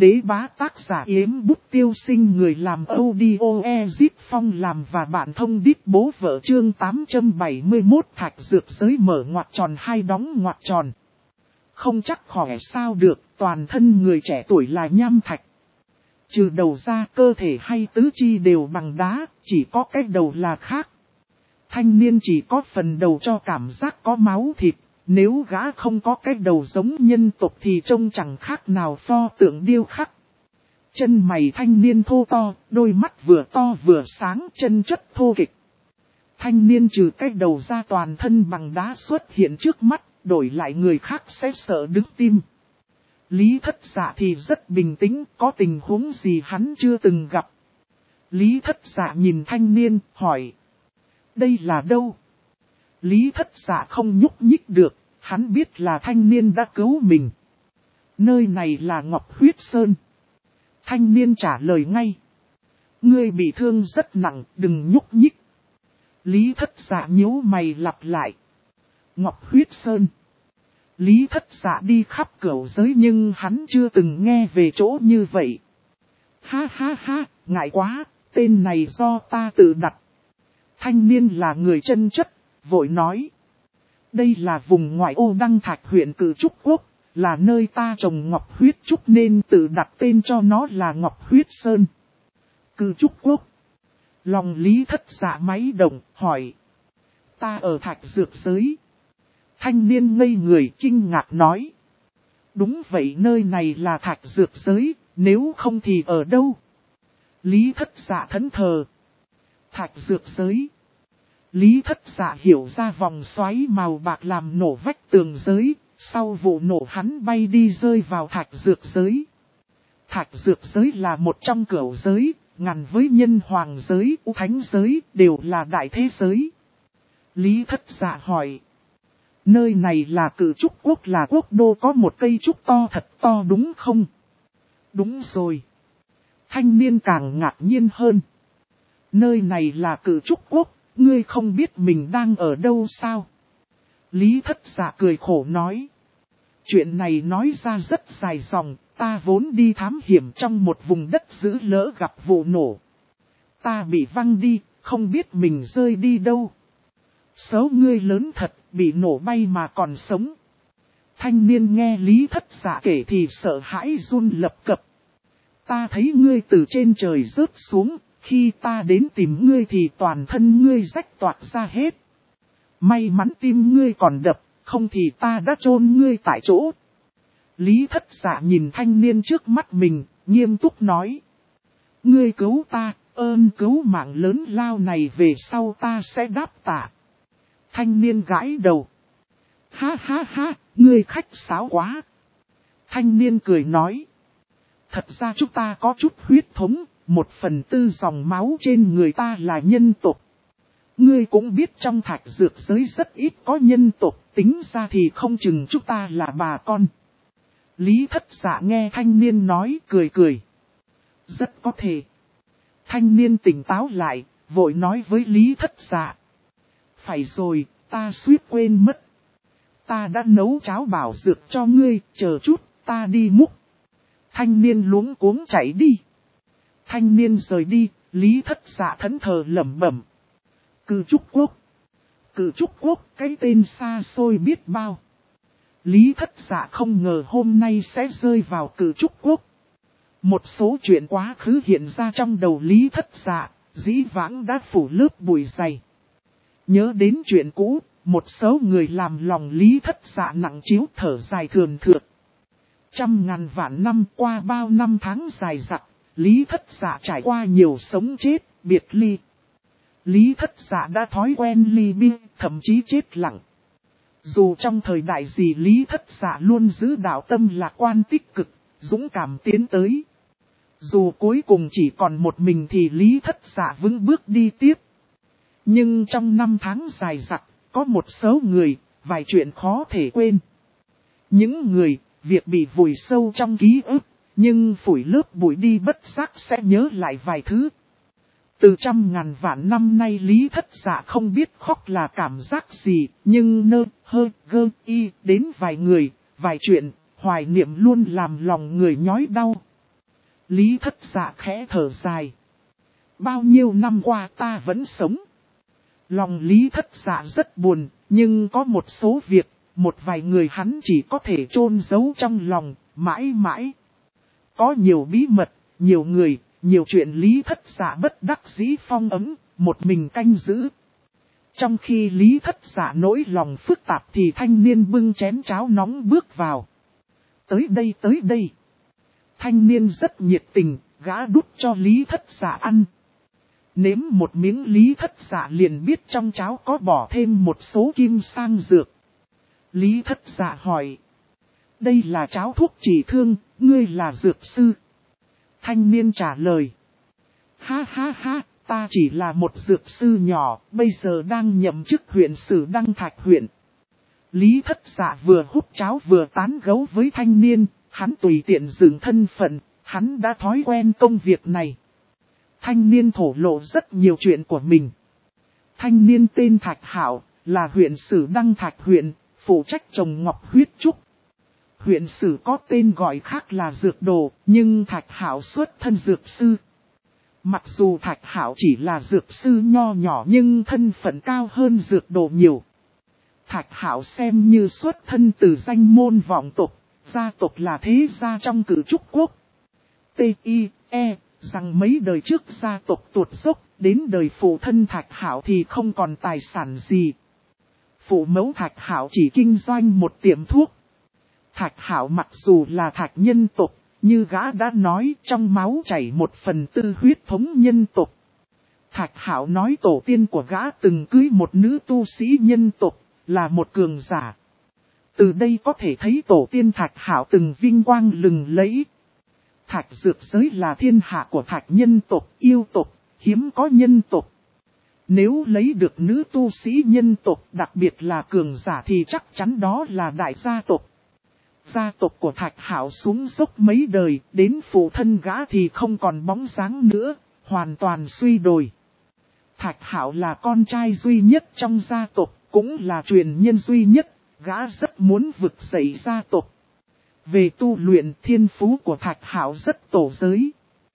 Đế bá tác giả Yếm Bút Tiêu Sinh, người làm audio Ezip Phong làm và bạn thông đít bố vợ. Chương 871 Thạch dược giới mở ngoặc tròn hai đóng ngoặc tròn. Không chắc khỏe sao được, toàn thân người trẻ tuổi là nham thạch. Trừ đầu ra, cơ thể hay tứ chi đều bằng đá, chỉ có cái đầu là khác. Thanh niên chỉ có phần đầu cho cảm giác có máu thịt. Nếu gã không có cái đầu giống nhân tộc thì trông chẳng khác nào pho tượng điêu khắc. Chân mày thanh niên thô to, đôi mắt vừa to vừa sáng, chân chất thô kịch. Thanh niên trừ cái đầu ra toàn thân bằng đá xuất hiện trước mắt, đổi lại người khác sẽ sợ đứng tim. Lý Thất Dạ thì rất bình tĩnh, có tình huống gì hắn chưa từng gặp. Lý Thất Dạ nhìn thanh niên, hỏi. Đây là đâu? Lý Thất Dạ không nhúc nhích được, hắn biết là thanh niên đã cứu mình. Nơi này là Ngọc Huyết Sơn. Thanh niên trả lời ngay. Ngươi bị thương rất nặng, đừng nhúc nhích. Lý Thất Dạ nhíu mày lặp lại. Ngọc Huyết Sơn. Lý Thất Dạ đi khắp cửu giới nhưng hắn chưa từng nghe về chỗ như vậy. Ha ha ha, ngại quá, tên này do ta tự đặt. Thanh niên là người chân chất, vội nói. Đây là vùng ngoại ô Đăng Thạch huyện Cử Trúc Quốc, là nơi ta trồng ngọc huyết trúc nên tự đặt tên cho nó là Ngọc Huyết Sơn. Cử Trúc Quốc. Lòng Lý Thất Dạ máy động, hỏi. Ta ở Thạch dược giới. Thanh niên ngây người kinh ngạc nói. Đúng vậy, nơi này là Thạch dược giới, nếu không thì ở đâu? Lý Thất Dạ thẫn thờ. Thạch dược giới. Lý Thất Dạ hiểu ra vòng xoáy màu bạc làm nổ vách tường giới, sau vụ nổ hắn bay đi rơi vào thạch dược giới. Thạch dược giới là một trong cửu giới, ngăn với nhân hoàng giới, u thánh giới, đều là đại thế giới. Lý Thất Dạ hỏi. Nơi này là Cử Trúc Quốc, là quốc đô có một cây trúc to thật to đúng không? Đúng rồi. Thanh niên càng ngạc nhiên hơn. Nơi này là Cử Trúc Quốc. Ngươi không biết mình đang ở đâu sao? Lý Thất Dạ cười khổ nói. Chuyện này nói ra rất dài dòng, ta vốn đi thám hiểm trong một vùng đất dữ lỡ gặp vụ nổ. Ta bị văng đi, không biết mình rơi đi đâu. Số ngươi lớn thật, bị nổ bay mà còn sống. Thanh niên nghe Lý Thất Dạ kể thì sợ hãi run lập cập. Ta thấy ngươi từ trên trời rớt xuống. Khi ta đến tìm ngươi thì toàn thân ngươi rách toạc ra hết. May mắn tim ngươi còn đập, không thì ta đã chôn ngươi tại chỗ. Lý Thất Dạ nhìn thanh niên trước mắt mình, nghiêm túc nói. Ngươi cứu ta, ơn cứu mạng lớn lao này về sau ta sẽ đáp tạ. Thanh niên gãi đầu. Ha ha ha, ngươi khách sáo quá. Thanh niên cười nói. Thật ra chúng ta có chút huyết thống. 1/4 dòng máu trên người ta là nhân tộc. Ngươi cũng biết trong thạch dược giới rất ít có nhân tộc, tính ra thì không chừng chúng ta là bà con. Lý Thất Dạ nghe thanh niên nói cười cười. Rất có thể. Thanh niên tỉnh táo lại, vội nói với Lý Thất Dạ. Phải rồi, ta suýt quên mất. Ta đã nấu cháo bảo dược cho ngươi, chờ chút, ta đi múc. Thanh niên luống cuống chạy đi. Thanh niên rời đi, Lý Thất Dạ thẫn thờ lẩm bẩm. Cử Trúc Quốc. Cử Trúc Quốc, cái tên xa xôi biết bao. Lý Thất Dạ không ngờ hôm nay sẽ rơi vào Cử Trúc Quốc. Một số chuyện quá khứ hiện ra trong đầu Lý Thất Dạ, dĩ vãng đã phủ lớp bụi dày. Nhớ đến chuyện cũ, một số người làm lòng Lý Thất Dạ nặng chiếu thở dài thườn thượt. Trăm ngàn vạn năm qua bao năm tháng dài dặt. Lý Thất Dạ trải qua nhiều sống chết, biệt ly. Lý Thất Dạ đã thói quen ly bi, thậm chí chết lặng. Dù trong thời đại gì Lý Thất Dạ luôn giữ đạo tâm lạc quan tích cực, dũng cảm tiến tới. Dù cuối cùng chỉ còn một mình thì Lý Thất Dạ vững bước đi tiếp. Nhưng trong năm tháng dài dặt, có một số người, vài chuyện khó thể quên. Những người, việc bị vùi sâu trong ký ức. Nhưng phủi lớp bụi đi bất giác sẽ nhớ lại vài thứ. Từ trăm ngàn vạn năm nay Lý Thất Dạ không biết khóc là cảm giác gì, nhưng đến vài người, vài chuyện, hoài niệm luôn làm lòng người nhói đau. Lý Thất Dạ khẽ thở dài. Bao nhiêu năm qua ta vẫn sống. Lòng Lý Thất Dạ rất buồn, nhưng có một số việc, một vài người hắn chỉ có thể chôn giấu trong lòng, mãi mãi. Có nhiều bí mật, nhiều người, nhiều chuyện Lý Thất Dạ bất đắc dĩ phong ấn, một mình canh giữ. Trong khi Lý Thất Dạ nỗi lòng phức tạp thì thanh niên bưng chén cháo nóng bước vào. Tới đây. Thanh niên rất nhiệt tình, gã đút cho Lý Thất Dạ ăn. Nếm một miếng Lý Thất Dạ liền biết trong cháo có bỏ thêm một số kim sang dược. Lý Thất Dạ hỏi. Đây là cháo thuốc trị thương, ngươi là dược sư. Thanh niên trả lời. Ha, ta chỉ là một dược sư nhỏ, bây giờ đang nhậm chức huyện sử Đăng Thạch huyện. Lý Thất Dạ vừa hút cháo vừa tán gẫu với thanh niên, hắn tùy tiện dựng thân phận, hắn đã thói quen công việc này. Thanh niên thổ lộ rất nhiều chuyện của mình. Thanh niên tên Thạch Hạo, là huyện sử Đăng Thạch huyện, phụ trách trồng ngọc huyết trúc. Huyện sử có tên gọi khác là Dược Đồ, nhưng Thạch Hạo xuất thân dược sư. Mặc dù Thạch Hạo chỉ là dược sư nho nhỏ nhưng thân phận cao hơn Dược Đồ nhiều. Thạch Hạo xem như xuất thân từ danh môn vọng tộc, gia tộc là thế gia trong Cử Trúc quốc. T.I.E. rằng mấy đời trước gia tộc tuột dốc, đến đời phụ thân Thạch Hạo thì không còn tài sản gì. Phụ mẫu Thạch Hạo chỉ kinh doanh một tiệm thuốc. Thạch Hạo mặc dù là Thạch nhân tộc, như gã đã nói trong máu chảy 1/4 huyết thống nhân tộc. Thạch Hạo nói tổ tiên của gã từng cưới một nữ tu sĩ nhân tộc, là một cường giả. Từ đây có thể thấy tổ tiên Thạch Hạo từng vinh quang lừng lẫy. Thạch dược giới là thiên hạ của Thạch nhân tộc, yêu tộc, hiếm có nhân tộc. Nếu lấy được nữ tu sĩ nhân tộc, đặc biệt là cường giả thì chắc chắn đó là đại gia tộc. Gia tộc của Thạch Hạo xuống dốc mấy đời, đến phụ thân gã thì không còn bóng dáng nữa, hoàn toàn suy đồi. Thạch Hạo là con trai duy nhất trong gia tộc, cũng là truyền nhân duy nhất, gã rất muốn vực dậy gia tộc. Về tu luyện, thiên phú của Thạch Hạo rất tổ giới.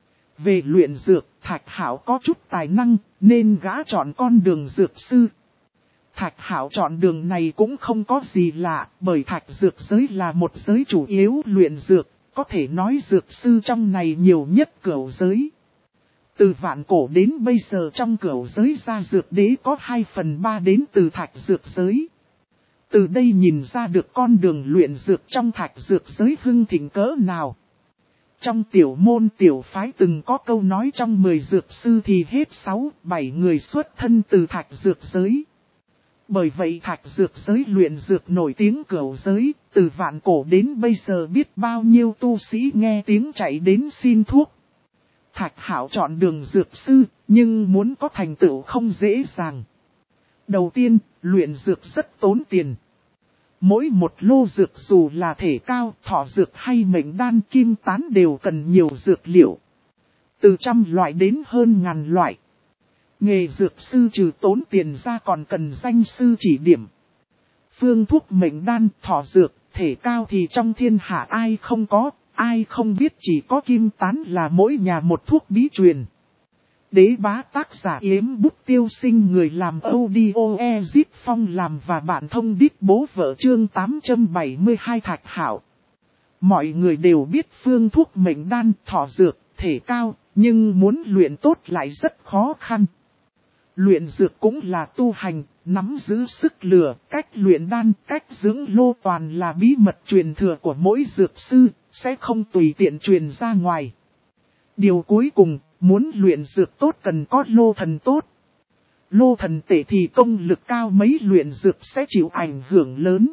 Về luyện dược, Thạch Hạo có chút tài năng, nên gã chọn con đường dược sư. Thạch Hạo chọn đường này cũng không có gì lạ, bởi Thạch dược giới là một giới chủ yếu luyện dược, có thể nói dược sư trong này nhiều nhất cửu giới. Từ vạn cổ đến bây giờ trong cửu giới gia dược đế có 2/3 đến từ Thạch dược giới. Từ đây nhìn ra được con đường luyện dược trong Thạch dược giới hưng thịnh cỡ nào. Trong tiểu môn tiểu phái từng có câu nói trong 10 dược sư thì hết 6-7 người xuất thân từ Thạch dược giới. Bởi vậy Thạch dược giới luyện dược nổi tiếng cửu giới, từ vạn cổ đến bây giờ biết bao nhiêu tu sĩ nghe tiếng chạy đến xin thuốc. Thạch Hạo chọn đường dược sư, nhưng muốn có thành tựu không dễ dàng. Đầu tiên, luyện dược rất tốn tiền. Mỗi một lô dược dù là thể cao, thọ dược hay mệnh đan kim tán đều cần nhiều dược liệu. Từ trăm loại đến hơn ngàn loại. Nghề dược sư trừ tốn tiền ra còn cần danh sư chỉ điểm. Phương thuốc mệnh đan, thọ dược, thể cao thì trong thiên hạ ai không có, ai không biết chỉ có kim tán là mỗi nhà một thuốc bí truyền. Đế bá tác giả Yếm Bút Tiêu Sinh, người làm audio Ezip Phong làm và bạn thông đít bố vợ chương 872 Thạch Hạo. Mọi người đều biết phương thuốc mệnh đan, thọ dược, thể cao, nhưng muốn luyện tốt lại rất khó khăn. Luyện dược cũng là tu hành, nắm giữ sức lửa, cách luyện đan, cách dưỡng lô toàn là bí mật truyền thừa của mỗi dược sư, sẽ không tùy tiện truyền ra ngoài. Điều cuối cùng, muốn luyện dược tốt cần có lô thần tốt. Lô thần tệ thì công lực cao mấy luyện dược sẽ chịu ảnh hưởng lớn.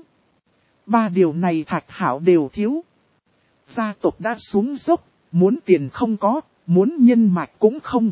3 điều này Thạch Hạo đều thiếu. Gia tộc đã xuống dốc, muốn tiền không có, muốn nhân mạch cũng không.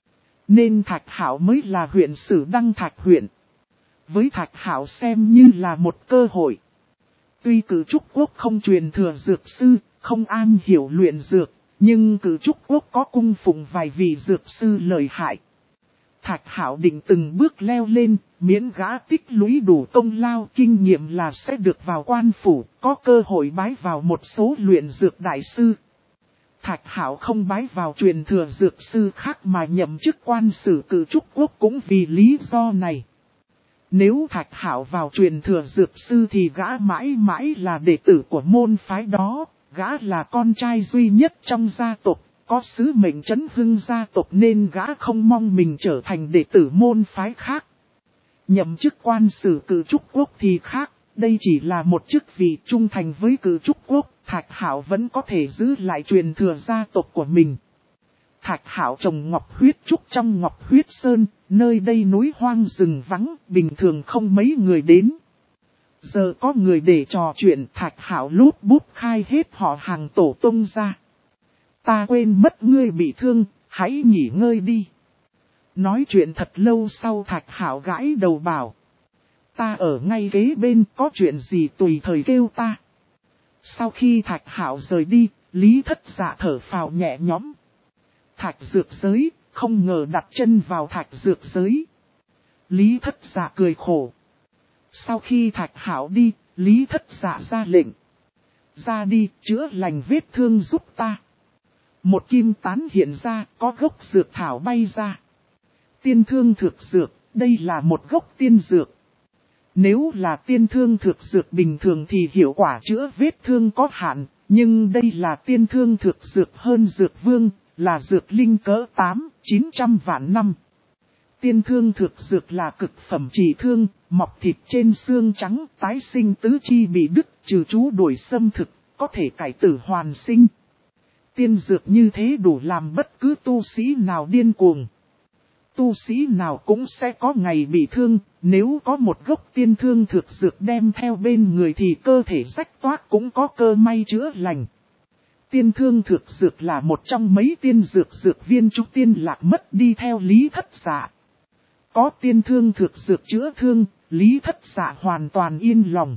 Nên Thạch Hạo mới là huyện sử Đăng Thạch huyện. Với Thạch Hạo xem như là một cơ hội. Tuy Cử Trúc quốc không truyền thừa dược sư, không am hiểu luyện dược, nhưng Cử Trúc quốc có cung phụng vài vị dược sư lợi hại. Thạch Hạo định từng bước leo lên, miễn gã tích lũy đủ công lao kinh nghiệm là sẽ được vào quan phủ, có cơ hội bái vào một số luyện dược đại sư. Thạch Hạo không bái vào truyền thừa dược sư khác mà nhậm chức quan sử Cử Trúc Quốc cũng vì lý do này. Nếu Thạch Hạo vào truyền thừa dược sư thì gã mãi mãi là đệ tử của môn phái đó, gã là con trai duy nhất trong gia tộc, có sứ mệnh trấn hưng gia tộc nên gã không mong mình trở thành đệ tử môn phái khác. Nhậm chức quan sử Cử Trúc Quốc thì khác, đây chỉ là một chức vị trung thành với Cử Trúc Quốc, Thạch Hạo vẫn có thể giữ lại truyền thừa gia tộc của mình. Thạch Hạo trồng ngọc huyết trúc trong Ngọc Huyết Sơn, nơi đây núi hoang rừng vắng, bình thường không mấy người đến. Giờ có người để trò chuyện, Thạch Hạo lút bút khai hết họ hàng tổ tông ra. Ta quên mất ngươi bị thương, hãy nghỉ ngơi đi. Nói chuyện thật lâu sau Thạch Hạo gãi đầu bảo. Ta ở ngay kế bên, có chuyện gì tùy thời kêu ta. Sau khi Thạch Hạo rời đi, Lý Thất Dạ thở phào nhẹ nhõm. Thạch dược giới, không ngờ đặt chân vào thạch dược giới. Lý Thất Dạ cười khổ. Sau khi Thạch Hạo đi, Lý Thất Dạ ra lệnh. Ra đi, chữa lành vết thương giúp ta. Một kim tán hiện ra, có gốc dược thảo bay ra. Tiên thương thực dược, đây là một gốc tiên dược. Nếu là tiên thương thực dược bình thường thì hiệu quả chữa vết thương có hạn, nhưng đây là tiên thương thực dược hơn dược vương, là dược linh cỡ 800-900 vạn năm. Tiên thương thực dược là cực phẩm trị thương, mọc thịt trên xương trắng, tái sinh tứ chi bị đứt, trừ chú đuổi xâm thực, có thể cải tử hoàn sinh. Tiên dược như thế đủ làm bất cứ tu sĩ nào điên cuồng. Tu sĩ nào cũng sẽ có ngày bị thương, nếu có một gốc tiên thương thực dược đem theo bên người thì cơ thể rách toác cũng có cơ may chữa lành. Tiên thương thực dược là một trong mấy tiên dược viên trúc tiên lạc mất đi theo Lý Thất Dạ. Có tiên thương thực dược chữa thương, Lý Thất Dạ hoàn toàn yên lòng.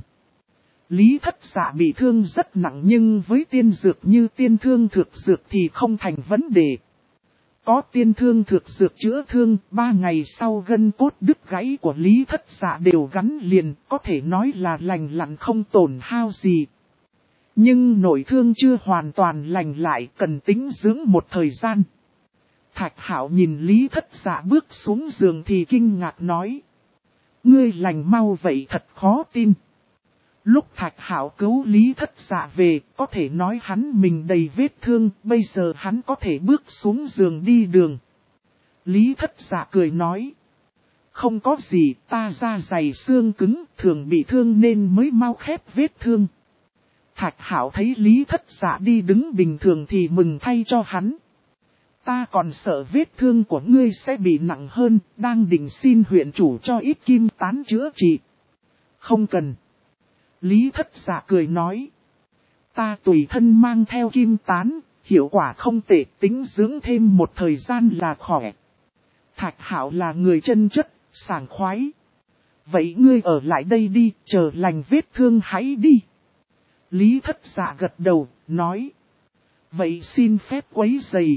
Lý Thất Dạ bị thương rất nặng nhưng với tiên dược như tiên thương thực dược thì không thành vấn đề. Có tiên thương thực dược chữa thương, 3 ngày sau gân cốt đứt gãy của Lý Thất Dạ đều gắn liền, có thể nói là lành lặn không tổn hao gì. Nhưng nội thương chưa hoàn toàn lành lại, cần tĩnh dưỡng một thời gian. Thạch Hạo nhìn Lý Thất Dạ bước xuống giường thì kinh ngạc nói. Ngươi lành mau vậy thật khó tin. Lúc Thạch Hạo cứu Lý Thất Dạ về, có thể nói hắn mình đầy vết thương, bây giờ hắn có thể bước xuống giường đi đường. Lý Thất Dạ cười nói. Không có gì, ta da dày xương cứng, thường bị thương nên mới mau khép vết thương. Thạch Hạo thấy Lý Thất Dạ đi đứng bình thường thì mừng thay cho hắn. Ta còn sợ vết thương của ngươi sẽ bị nặng hơn, đang định xin huyện chủ cho ít kim tán chữa trị. Không cần. Lý Thất Dạ cười nói. Ta tùy thân mang theo kim tán, hiệu quả không tệ, tính dưỡng thêm một thời gian là khỏe. Thạch Hạo là người chân chất, sảng khoái. Vậy ngươi ở lại đây đi, chờ lành vết thương hãy đi. Lý Thất Dạ gật đầu, nói. Vậy xin phép quấy rầy.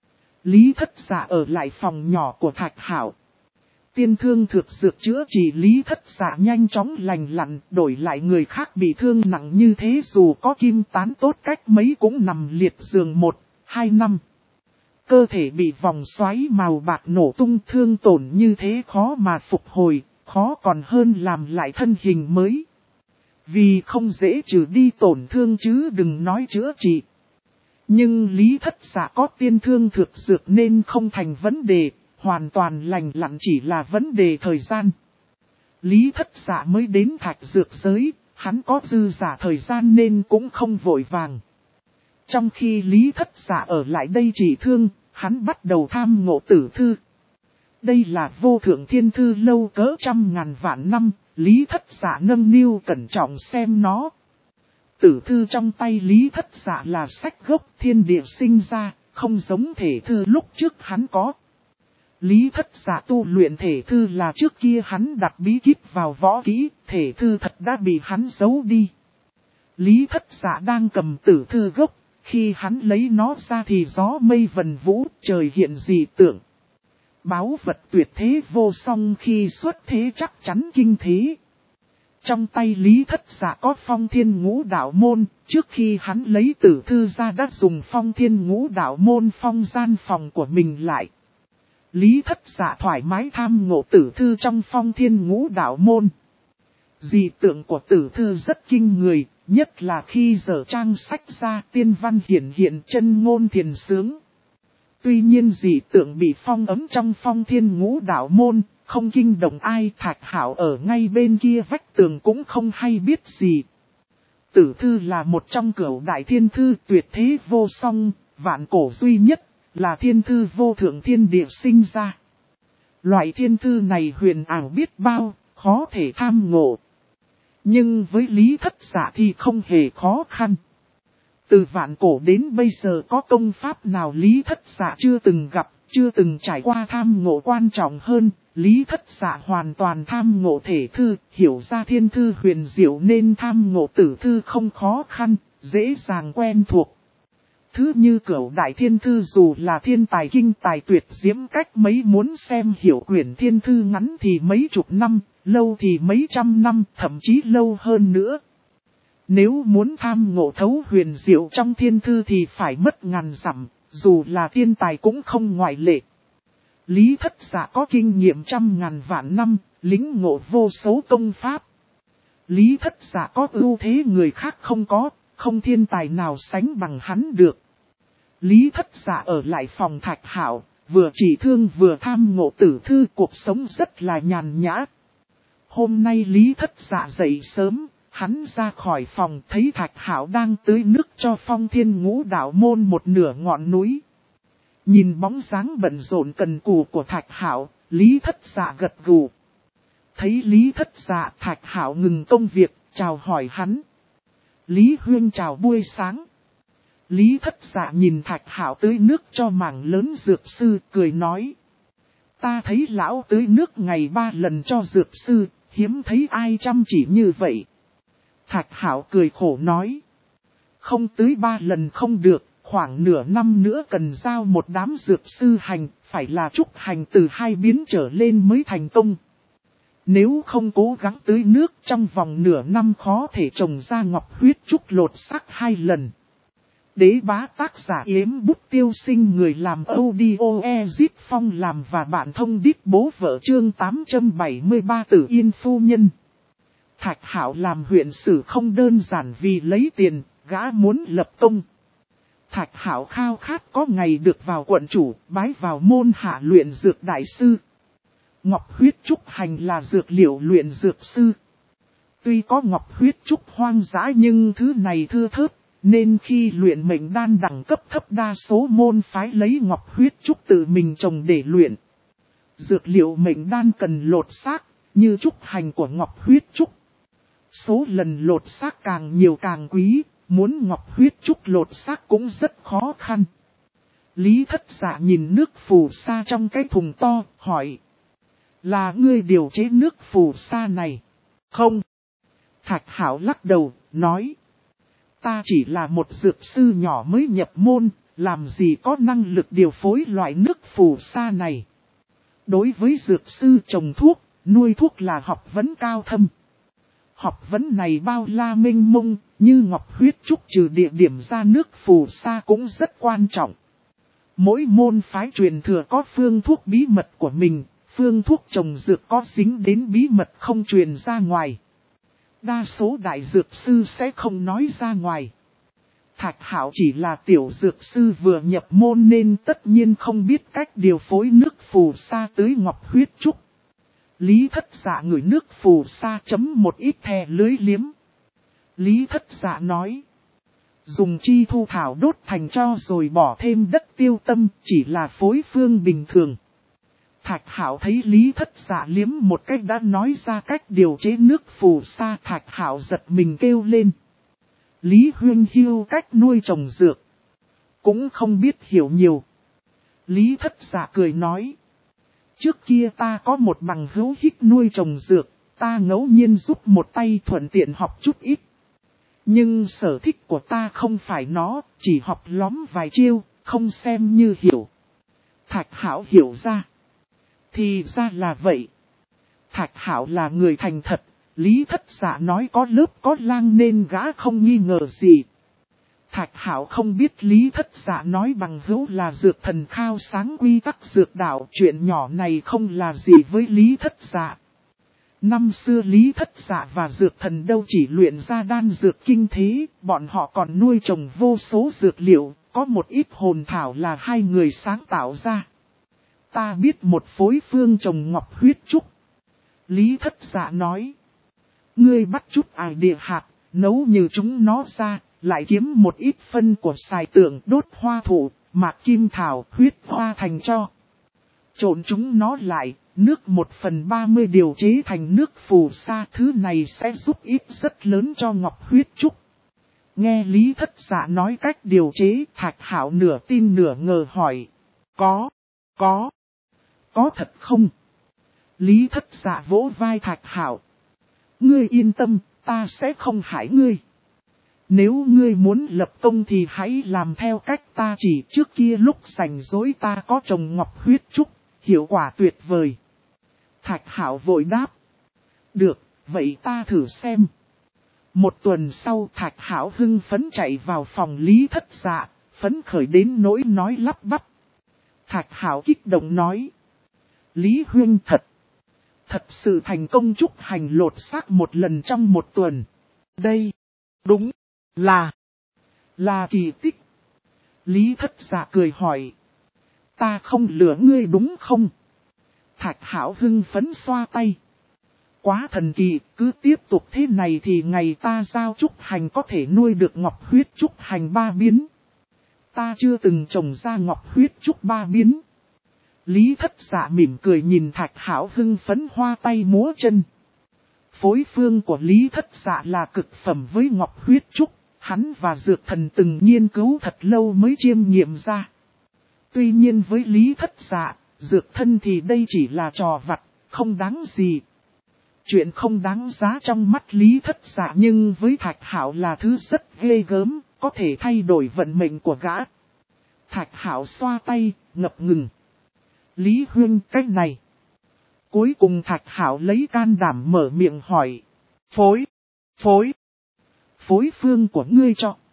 Lý Thất Dạ ở lại phòng nhỏ của Thạch Hạo. Tiên thương thực dược chữa trị Lý Thất Dạ nhanh chóng lành lặn, đổi lại người khác bị thương nặng như thế dù có kim tán tốt cách mấy cũng nằm liệt giường 1-2 năm. Cơ thể bị vòng xoáy màu bạc nổ tung, thương tổn như thế khó mà phục hồi, khó còn hơn làm lại thân hình mới. Vì không dễ trừ đi tổn thương chứ đừng nói chữa trị. Nhưng Lý Thất Dạ có tiên thương thực dược nên không thành vấn đề, hoàn toàn lành lặn chỉ là vấn đề thời gian. Lý Thất Dạ mới đến thạch dược giới, hắn có dư giả thời gian nên cũng không vội vàng. Trong khi Lý Thất Dạ ở lại đây trị thương, hắn bắt đầu tham ngộ tử thư. Đây là vô thượng thiên thư lâu cỡ 100.000 vạn năm, Lý Thất Dạ nâng niu cẩn trọng xem nó. Tử thư trong tay Lý Thất Dạ là sách gốc thiên địa sinh ra, không giống thể thư lúc trước hắn có. Lý Thất Dạ tu luyện thể thư là trước kia hắn đặt bí kíp vào võ kỹ, thể thư thật đã bị hắn giấu đi. Lý Thất Dạ đang cầm tử thư gốc, khi hắn lấy nó ra thì gió mây vần vũ, trời hiện dị tượng. Báu vật tuyệt thế vô song khi xuất thế chắc chắn kinh thế. Trong tay Lý Thất Dạ có Phong Thiên Ngũ Đạo Môn, trước khi hắn lấy tử thư ra đã dùng Phong Thiên Ngũ Đạo Môn phong gian phòng của mình lại. Lý Thất Dạ thoải mái tham ngộ tử thư trong Phong Thiên Ngũ Đạo Môn. Dị tượng của tử thư rất kinh người, nhất là khi dở trang sách ra tiên văn hiển hiện chân ngôn thiền sướng. Tuy nhiên dị tượng bị phong ấm trong Phong Thiên Ngũ Đạo Môn, không kinh động ai. Thạch Hạo ở ngay bên kia vách tường cũng không hay biết gì. Tử thư là một trong cửu đại thiên thư tuyệt thế vô song, vạn cổ duy nhất, là thiên thư vô thượng thiên địa sinh ra. Loại thiên thư này huyền ảo biết bao, khó thể tham ngộ. Nhưng với Lý Thất Dạ thì không hề khó khăn. Từ vạn cổ đến bây giờ có công pháp nào Lý Thất Dạ chưa từng gặp, chưa từng trải qua tham ngộ quan trọng hơn. Lý Thất Dạ hoàn toàn tham ngộ thể thư, hiểu ra thiên thư huyền diệu nên tham ngộ tử thư không khó khăn, dễ dàng quen thuộc. Thứ như cửu đại thiên thư dù là thiên tài kinh tài tuyệt diễm cách mấy muốn xem hiểu quyển thiên thư ngắn thì mấy chục năm, lâu thì mấy trăm năm, thậm chí lâu hơn nữa. Nếu muốn tham ngộ thấu huyền diệu trong thiên thư thì phải mất ngàn dặm, dù là thiên tài cũng không ngoại lệ. Lý Thất Dạ có kinh nghiệm trăm ngàn vạn năm, lĩnh ngộ vô số công pháp. Lý Thất Dạ có ưu thế người khác không có, không thiên tài nào sánh bằng hắn được. Lý Thất Dạ ở lại phòng Thạch Hạo, vừa chỉ thương vừa tham ngộ tử thư, cuộc sống rất là nhàn nhã. Hôm nay Lý Thất Dạ dậy sớm, hắn ra khỏi phòng thấy Thạch Hạo đang tưới nước cho Phong Thiên Ngũ Đạo Môn một nửa ngọn núi. Nhìn bóng dáng bận rộn cần cù của Thạch Hạo, Lý Thất Dạ gật gù. Thấy Lý Thất Dạ, Thạch Hạo ngừng công việc, chào hỏi hắn. Lý Huyên chào buổi sáng. Lý Thất Dạ nhìn Thạch Hạo tưới nước cho mảng lớn dược sư, cười nói. Ta thấy lão tưới nước ngày 3 lần cho dược sư, hiếm thấy ai chăm chỉ như vậy. Thạch Hạo cười khổ nói. Không tưới 3 lần không được, khoảng nửa năm nữa cần giao một đám dược sư hành, phải là trúc hành từ 2 biến trở lên mới thành công. Nếu không cố gắng tưới nước trong vòng nửa năm khó thể trồng ra ngọc huyết trúc lột xác 2 lần. Đế bá tác giả Yếm Bút Tiêu Sinh, người làm audio Ezip Phong làm và bạn thông đít bố vợ chương 873 Tử Yên Phu Nhân. Thạch Hạo làm huyện sử không đơn giản vì lấy tiền, gã muốn lập công. Thạch Hạo khao khát có ngày được vào quận chủ, bái vào môn hạ luyện dược đại sư. Ngọc huyết trúc hành là dược liệu luyện dược sư. Tuy có ngọc huyết trúc hoang dã nhưng thứ này thưa thớt, nên khi luyện mệnh đan đẳng cấp thấp đa số môn phái lấy ngọc huyết trúc tự mình trồng để luyện. Dược liệu mệnh đan cần lột xác, như trúc hành của ngọc huyết trúc. Số lần lột xác càng nhiều càng quý, muốn ngọc huyết trúc lột xác cũng rất khó khăn. Lý Thất Dạ nhìn nước phù sa trong cái thùng to, hỏi. Là ngươi điều chế nước phù sa này? Không. Thạch Hạo lắc đầu, nói. Ta chỉ là một dược sư nhỏ mới nhập môn, làm gì có năng lực điều phối loại nước phù sa này. Đối với dược sư trồng thuốc, nuôi thuốc là học vấn cao thâm. Học vấn này bao la mênh mông, như ngọc huyết trúc trừ địa điểm ra nước phù sa cũng rất quan trọng. Mỗi môn phái truyền thừa có phương thuốc bí mật của mình, phương thuốc trồng dược có dính đến bí mật không truyền ra ngoài. Đa số đại dược sư sẽ không nói ra ngoài. Thạch Hạo chỉ là tiểu dược sư vừa nhập môn nên tất nhiên không biết cách điều phối nước phù sa tới ngọc huyết trúc. Lý Thất Dạ ngửi nước phù sa chấm một ít thè lưới liếm. Lý Thất Dạ nói. Dùng chi thu thảo đốt thành tro rồi bỏ thêm đất tiêu tâm, chỉ là phối phương bình thường. Thạch Hạo thấy Lý Thất Dạ liếm một cách đã nói ra cách điều chế nước phù sa. Thạch Hạo giật mình kêu lên. Lý Huyên hiu cách nuôi trồng dược. Cũng không biết hiểu nhiều. Lý Thất Dạ cười nói. Trước kia ta có một bằng hữu hích nuôi trồng dược, ta ngẫu nhiên giúp một tay thuận tiện học chút ít. Nhưng sở thích của ta không phải nó, chỉ học lóm vài chiêu, không xem như hiểu. Thạch Hạo hiểu ra. Thì ra là vậy. Thạch Hạo là người thành thật, Lý Thất Dạ nói có lớp có lang nên gã không nghi ngờ gì. Thạch Hạo không biết Lý Thất Dạ nói bằng hữu là dược thần khao sáng quy tắc dược đạo. Chuyện nhỏ này không là gì với Lý Thất Dạ. Năm xưa Lý Thất Dạ và dược thần đâu chỉ luyện ra đan dược kinh thế, bọn họ còn nuôi trồng vô số dược liệu, có một ít hồn thảo là hai người sáng tạo ra. Ta biết một phối phương trồng ngọc huyết trúc. Lý Thất Dạ nói. Ngươi bắt chút ải địa hạt, nấu như chúng nó ra, lại kiếm một ít phân của xài tượng đốt hoa thụ, mạc kim thảo, huyết hoa thành cho. Trộn chúng nó lại, nước 1/30 điều chế thành nước phù sa, thứ này sẽ giúp ích rất lớn cho ngọc huyết trúc. Nghe Lý Thất Dạ nói cách điều chế, Thạch Hạo nửa tin nửa ngờ hỏi. Có thật không? Lý Thất Dạ vỗ vai Thạch Hạo. Ngươi yên tâm, ta sẽ không hại ngươi. Nếu ngươi muốn lập công thì hãy làm theo cách ta chỉ, trước kia lúc rảnh rỗi ta có trồng ngọc huyết trúc, hiệu quả tuyệt vời. Thạch Hạo vội đáp. Được, vậy ta thử xem. Một tuần sau Thạch Hạo hưng phấn chạy vào phòng Lý Thất Dạ, phấn khởi đến nỗi nói lắp bắp. Thạch Hạo kích động nói. Lý huynh thật sự thành công trúc hành lột xác một lần trong một tuần. Đây, đúng, là kỳ tích. Lý Thất Dạ cười hỏi. Ta không lừa ngươi đúng không? Thạch Hạo hưng phấn xoa tay. Quá thần kỳ, cứ tiếp tục thế này thì ngày ta giao trúc hành có thể nuôi được ngọc huyết trúc hành 3 biến. Ta chưa từng trồng ra ngọc huyết trúc 3 biến. Lý Thất Dạ mỉm cười nhìn Thạch Hạo hưng phấn hoa tay múa chân. Phối phương của Lý Thất Dạ là cực phẩm với ngọc huyết trúc, hắn và dược thần từng nghiên cứu thật lâu mới chiêm nghiệm ra. Tuy nhiên với Lý Thất Dạ, dược thân thì đây chỉ là trò vặt, không đáng gì. Chuyện không đáng giá trong mắt Lý Thất Dạ nhưng với Thạch Hạo là thứ rất ghê gớm, có thể thay đổi vận mệnh của gã. Thạch Hạo xoa tay, ngập ngừng. Lý huynh cách này. Cuối cùng Thạch Hạo lấy can đảm mở miệng hỏi. Phối phương của ngươi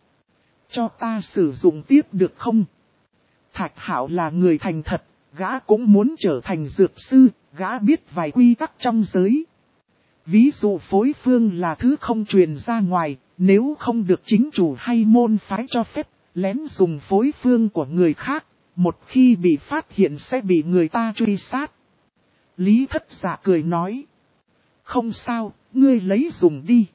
cho ta sử dụng tiếp được không? Thạch Hạo là người thành thật, gã cũng muốn trở thành dược sư, gã biết vài quy tắc trong giới. Ví dụ phối phương là thứ không truyền ra ngoài, nếu không được chính chủ hay môn phái cho phép, lén dùng phối phương của người khác, một khi bị phát hiện sẽ bị người ta truy sát. Lý Thất Dạ cười nói. Không sao, ngươi lấy dùng đi.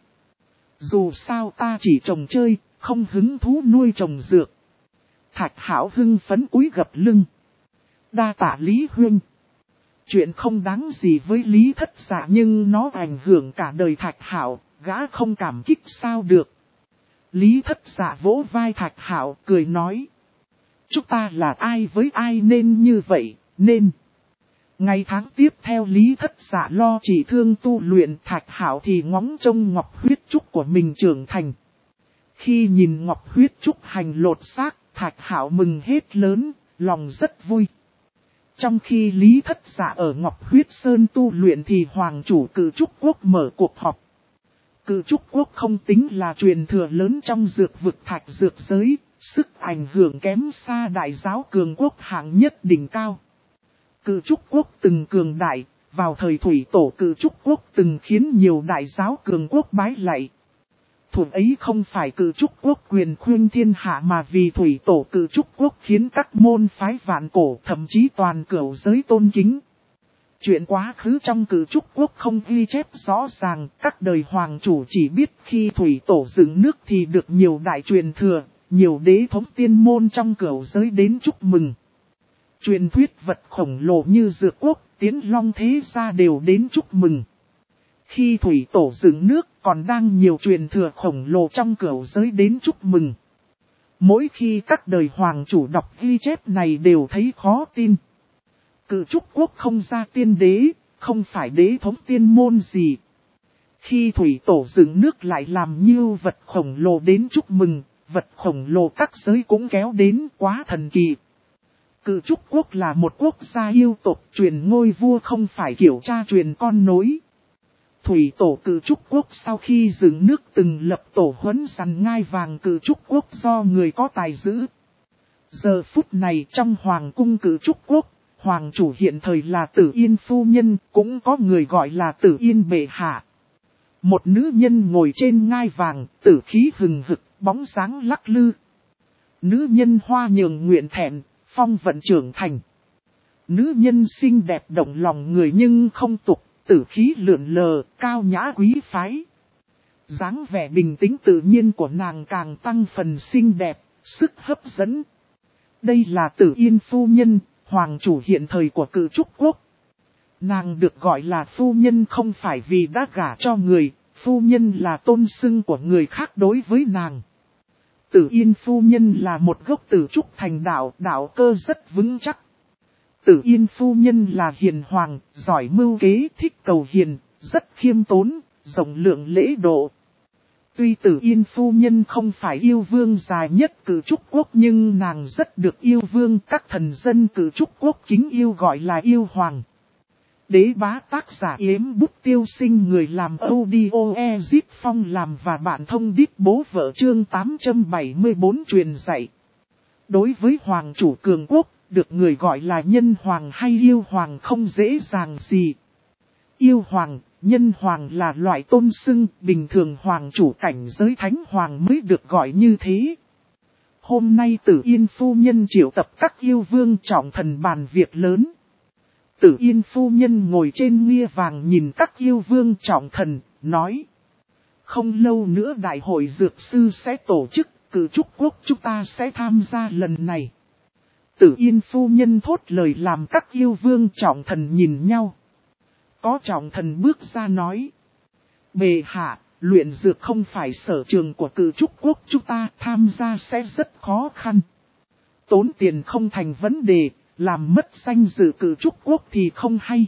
Dù sao ta chỉ trồng chơi, không hứng thú nuôi trồng dược. Thạch Hạo hưng phấn cúi gập lưng. Đa tạ Lý huynh. Chuyện không đáng gì với Lý Thất Dạ nhưng nó ảnh hưởng cả đời Thạch Hạo, gã không cảm kích sao được. Lý Thất Dạ vỗ vai Thạch Hạo cười nói. Chúng ta là ai với ai nên như vậy, nên. Ngày tháng tiếp theo Lý Thất Dạ lo chỉ thương tu luyện, Thạch Hạo thì ngóng trông ngọc huyết trúc của mình trưởng thành. Khi nhìn ngọc huyết trúc hành lột xác, Thạch Hạo mừng hết lớn, lòng rất vui. Trong khi Lý Thất Dạ ở Ngọc Huyết Sơn tu luyện thì Hoàng chủ Cự Trúc Quốc mở cuộc họp. Cự Trúc Quốc không tính là truyền thừa lớn trong dược vực thạch dược giới, sức ảnh hưởng kém xa đại giáo cường quốc hạng nhất đỉnh cao. Cự Trúc Quốc từng cường đại, vào thời Thủy Tổ Cự Trúc Quốc từng khiến nhiều đại giáo cường quốc bái lạy. Thủ ấy không phải Cự Trúc Quốc quyền khuyên thiên hạ mà vì Thủy Tổ Cự Trúc Quốc khiến các môn phái vạn cổ thậm chí toàn cửu giới tôn kính. Chuyện quá khứ trong Cự Trúc Quốc không ghi chép rõ ràng, các đời hoàng chủ chỉ biết khi Thủy Tổ dựng nước thì được nhiều đại truyền thừa, nhiều đế thống tiên môn trong cửu giới đến chúc mừng. Truyền thuyết vật khổng lồ như Dược Quốc, Tiến Long thế gia đều đến chúc mừng. Khi Thủy Tổ dựng nước còn đang nhiều truyền thừa khổng lồ trong cửu giới đến chúc mừng. Mỗi khi các đời hoàng chủ đọc ghi chép này đều thấy khó tin. Cự Trúc Quốc không ra tiên đế, không phải đế thống tiên môn gì. Khi Thủy Tổ dựng nước lại làm như vật khổng lồ đến chúc mừng, vật khổng lồ các giới cũng kéo đến quá thần kỳ. Cự Trúc Quốc là một quốc gia yêu tộc, truyền ngôi vua không phải kiểu cha truyền con nối. Thủy tổ Cử Trúc Quốc sau khi dựng nước từng lập tổ huấn săn ngai vàng Cử Trúc Quốc do người có tài giữ. Giờ phút này trong Hoàng cung Cử Trúc Quốc, Hoàng chủ hiện thời là Tử Yên Phu Nhân, cũng có người gọi là Tử Yên Bệ Hạ. Một nữ nhân ngồi trên ngai vàng, tử khí hừng hực, bóng dáng lắc lư. Nữ nhân hoa nhường nguyện thẹn, phong vận trưởng thành. Nữ nhân xinh đẹp động lòng người nhưng không tục, tử khí lượn lờ, cao nhã quý phái. Dáng vẻ bình tĩnh tự nhiên của nàng càng tăng phần xinh đẹp, sức hấp dẫn. Đây là Tử Yên Phu Nhân, Hoàng chủ hiện thời của Cử Trúc Quốc. Nàng được gọi là phu nhân không phải vì đã gả cho người, phu nhân là tôn xưng của người khác đối với nàng. Tử Yên Phu Nhân là một gốc tử trúc thành đạo, đạo cơ rất vững chắc. Tử Yên Phu Nhân là hiền hoàng, giỏi mưu kế, thích cầu hiền, rất khiêm tốn, rộng lượng lễ độ. Tuy Tử Yên Phu Nhân không phải yêu vương dài nhất Cử Trúc Quốc nhưng nàng rất được yêu vương, các thần dân Cử Trúc Quốc kính yêu gọi là yêu hoàng. Đế bá tác giả Yếm Bút Tiêu Sinh, người làm audio Ezip Phong làm và bạn thông đít bố vợ chương 874 truyền dạy. Đối với Hoàng chủ cường quốc, được người gọi là nhân hoàng hay yêu hoàng không dễ dàng gì. Yêu hoàng, nhân hoàng là loại tôn xưng, bình thường hoàng chủ cảnh giới thánh hoàng mới được gọi như thế. Hôm nay Tử Yên Phu Nhân triệu tập các yêu vương trọng thần bàn việc lớn. Tử Yên Phu Nhân ngồi trên ngia vàng nhìn các yêu vương trọng thần, nói. Không lâu nữa đại hội dược sư sẽ tổ chức, Cử Trúc Quốc chúng ta sẽ tham gia lần này. Tử Yên Phu Nhân thốt lời làm các yêu vương trọng thần nhìn nhau. Có trọng thần bước ra nói. Bệ hạ, luyện dược không phải sở trường của Cử Trúc Quốc chúng ta, tham gia sẽ rất khó khăn. Tốn tiền không thành vấn đề, làm mất danh dự Cử Trúc Quốc thì không hay.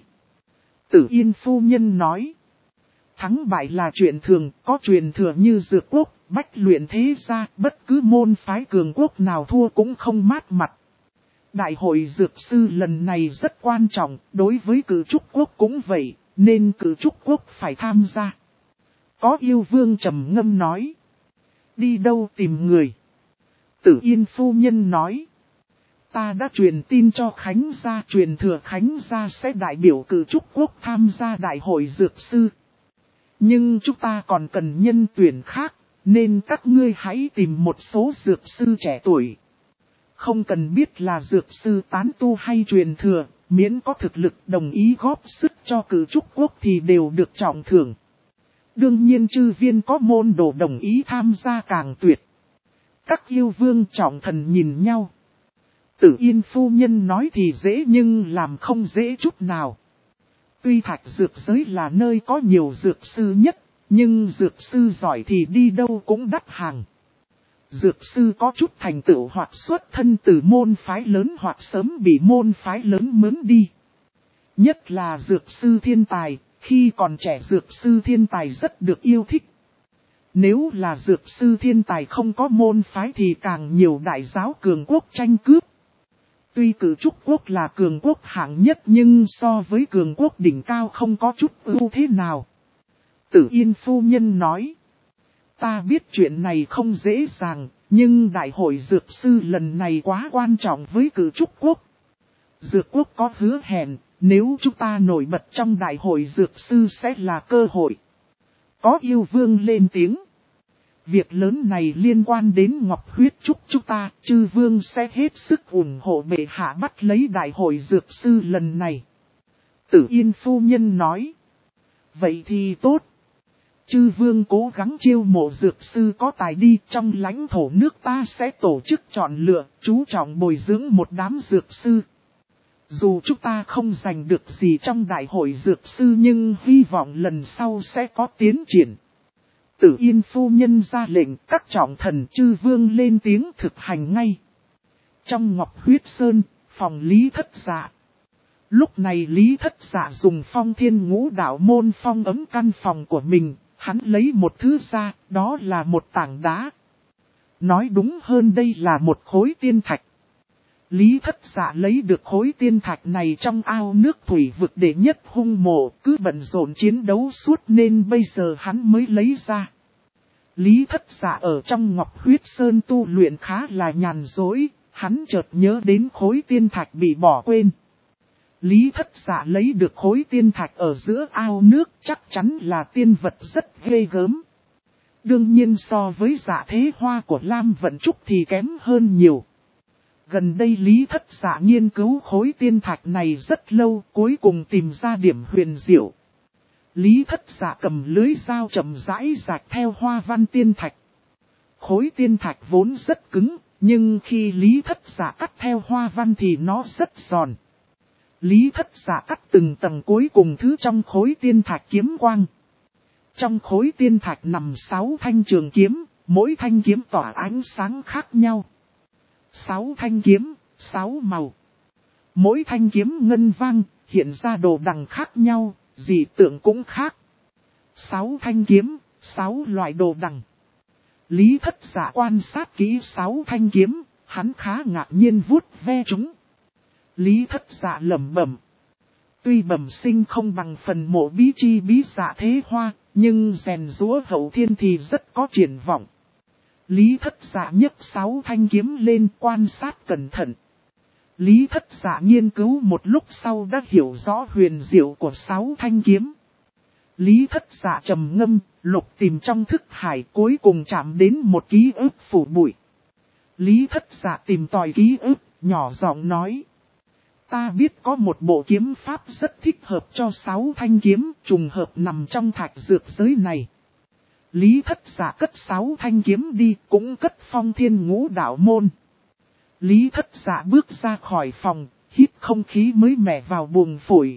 Tử Yên Phu Nhân nói. Thắng bại là chuyện thường, có truyền thừa như dược quốc, bách luyện thế gia, bất cứ môn phái cường quốc nào thua cũng không mát mặt. Đại hội dược sư lần này rất quan trọng, đối với Cử Trúc Quốc cũng vậy, nên Cử Trúc Quốc phải tham gia. Có yêu vương trầm ngâm nói. Đi đâu tìm người? Tử Yên Phu Nhân nói. Ta đã truyền tin cho Khánh gia, truyền thừa Khánh gia sẽ đại biểu Cử Trúc Quốc tham gia đại hội dược sư. Nhưng chúng ta còn cần nhân tuyển khác, nên các ngươi hãy tìm một số dược sư trẻ tuổi. Không cần biết là dược sư tán tu hay truyền thừa, miễn có thực lực đồng ý góp sức cho Cử Trúc Quốc thì đều được trọng thưởng. Đương nhiên chư viên có môn đồ đồng ý tham gia càng tuyệt. Các yêu vương trọng thần nhìn nhau. Tử Yên Phu Nhân nói thì dễ nhưng làm không dễ chút nào. Tuy thạch dược giới là nơi có nhiều dược sư nhất, nhưng dược sư giỏi thì đi đâu cũng đắt hàng. Dược sư có chút thành tựu hoặc xuất thân từ môn phái lớn hoặc sớm bị môn phái lớn mướn đi. Nhất là dược sư thiên tài, khi còn trẻ dược sư thiên tài rất được yêu thích. Nếu là dược sư thiên tài không có môn phái thì càng nhiều đại giáo cường quốc tranh cướp. Tuy Cử Trúc Quốc là cường quốc hạng nhất nhưng so với cường quốc đỉnh cao không có chút ưu thế nào. Tử Yên Phu Nhân nói. Ta biết chuyện này không dễ dàng, nhưng đại hội dược sư lần này quá quan trọng với Cử Trúc Quốc. Dược quốc có hứa hẹn, nếu chúng ta nổi bật trong đại hội dược sư sẽ là cơ hội. Có yêu vương lên tiếng. Việc lớn này liên quan đến Ngọc Huyết Trúc chúng ta, chư vương sẽ hết sức ủng hộ bệ hạ bắt lấy đại hội dược sư lần này. Tử Yên Phu Nhân nói. Vậy thì tốt. Chư vương cố gắng chiêu mộ dược sư có tài đi, trong lãnh thổ nước ta sẽ tổ chức chọn lựa, chú trọng bồi dưỡng một đám dược sư. Dù chúng ta không giành được gì trong đại hội dược sư nhưng hy vọng lần sau sẽ có tiến triển. Tử Yên Phu Nhân ra lệnh các trọng thần chư vương lên tiếng thực hành ngay. Trong Ngọc Huyết Sơn, phòng Lý Thất Dạ. Lúc này Lý Thất Dạ dùng Phong Thiên Ngũ Đạo môn phong ấm căn phòng của mình, hắn lấy một thứ ra, đó là một tảng đá. Nói đúng hơn đây là một khối tiên thạch. Lý Thất Dạ lấy được khối tiên thạch này trong ao nước thủy vực đệ nhất hung mộ, cứ bận rộn chiến đấu suốt nên bây giờ hắn mới lấy ra. Lý Thất Dạ ở trong Ngọc Huyết Sơn tu luyện khá là nhàn dối, hắn chợt nhớ đến khối tiên thạch bị bỏ quên. Lý Thất Dạ lấy được khối tiên thạch ở giữa ao nước, chắc chắn là tiên vật rất ghê gớm. Đương nhiên so với Dạ Thế Hoa của Lam Vận Trúc thì kém hơn nhiều. Gần đây Lý Thất Dạ nghiên cứu khối tiên thạch này rất lâu, cuối cùng tìm ra điểm huyền diệu. Lý Thất Dạ cầm lưới dao chậm rãi rạch theo hoa văn tiên thạch. Khối tiên thạch vốn rất cứng, nhưng khi Lý Thất Dạ cắt theo hoa văn thì nó rất giòn. Lý Thất Dạ cắt từng tầng cuối cùng thứ trong khối tiên thạch kiếm quang. Trong khối tiên thạch nằm 6 thanh trường kiếm, mỗi thanh kiếm tỏa ánh sáng khác nhau. 6 thanh kiếm, 6 màu. Mỗi thanh kiếm ngân vang, hiện ra đồ đằng khác nhau, dị tượng cũng khác. 6 thanh kiếm, 6 loại đồ đằng. Lý Thất Dạ quan sát kỹ 6 thanh kiếm, hắn khá ngạc nhiên vuốt ve chúng. Lý Thất Dạ lẩm bẩm. Tuy bẩm sinh không bằng phần mộ bí chi bí Dạ Thế Hoa, nhưng rèn rũa hậu thiên thì rất có triển vọng. Lý Thất Dạ nhấc 6 thanh kiếm lên quan sát cẩn thận. Lý Thất Dạ nghiên cứu một lúc sau đã hiểu rõ huyền diệu của 6 thanh kiếm. Lý Thất Dạ trầm ngâm, lục tìm trong thức hải cuối cùng chạm đến một ký ức phủ bụi. Lý Thất Dạ tìm tòi ký ức, nhỏ giọng nói. Ta biết có một bộ kiếm pháp rất thích hợp cho 6 thanh kiếm, trùng hợp nằm trong thạch dược giới này. Lý Thất Dạ cất 6 thanh kiếm đi, cũng cất Phong Thiên Ngũ Đạo Môn. Lý Thất Dạ bước ra khỏi phòng, hít không khí mới mẻ vào buồng phổi.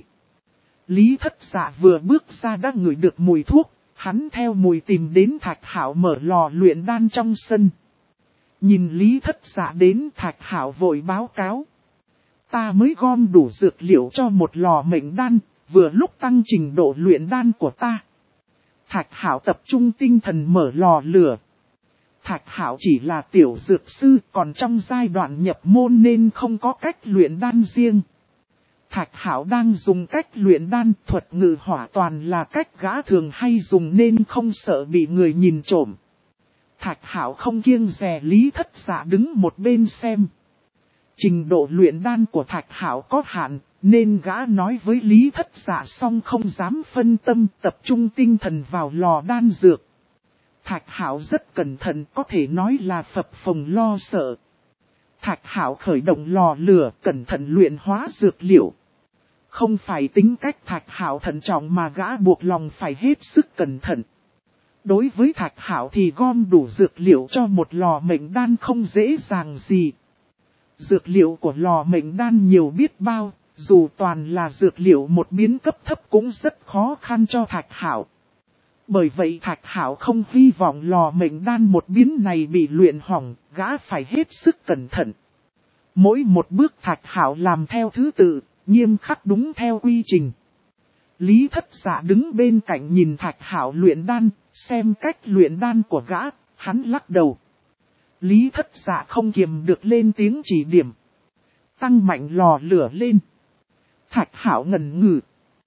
Lý Thất Dạ vừa bước ra đã ngửi được mùi thuốc, hắn theo mùi tìm đến Thạch Hạo mở lò luyện đan trong sân. Nhìn Lý Thất Dạ đến, Thạch Hạo vội báo cáo. Ta mới gom đủ dược liệu cho một lò mệnh đan, vừa lúc tăng trình độ luyện đan của ta. Thạch Hạo tập trung tinh thần mở lò lửa. Thạch Hạo chỉ là tiểu dược sư, còn trong giai đoạn nhập môn nên không có cách luyện đan riêng. Thạch Hạo đang dùng cách luyện đan, thuật ngự hỏa toàn là cách gã thường hay dùng nên không sợ bị người nhìn trộm. Thạch Hạo không kiêng dè Lý Thất Dạ đứng một bên xem. Trình độ luyện đan của Thạch Hạo có hạn, nên gã nói với Lý Thất Dạ xong không dám phân tâm, tập trung tinh thần vào lò đan dược. Thạch Hạo rất cẩn thận, có thể nói là phập phồng lo sợ. Thạch Hạo khởi động lò lửa, cẩn thận luyện hóa dược liệu. Không phải tính cách Thạch Hạo thận trọng mà gã buộc lòng phải hết sức cẩn thận. Đối với Thạch Hạo thì gom đủ dược liệu cho một lò mệnh đan không dễ dàng gì. Dược liệu của lò mệnh đan nhiều biết bao, dù toàn là dược liệu một biến cấp thấp cũng rất khó khăn cho Thạch Hạo. Bởi vậy Thạch Hạo không hy vọng lò mệnh đan một biến này bị luyện hỏng, gã phải hết sức cẩn thận. Mỗi một bước Thạch Hạo làm theo thứ tự, nghiêm khắc đúng theo quy trình. Lý Thất Dạ đứng bên cạnh nhìn Thạch Hạo luyện đan, xem cách luyện đan của gã, hắn lắc đầu. Lý Thất Dạ không kiềm được lên tiếng chỉ điểm. Tăng mạnh lò lửa lên. Thạch Hạo ngần ngừ.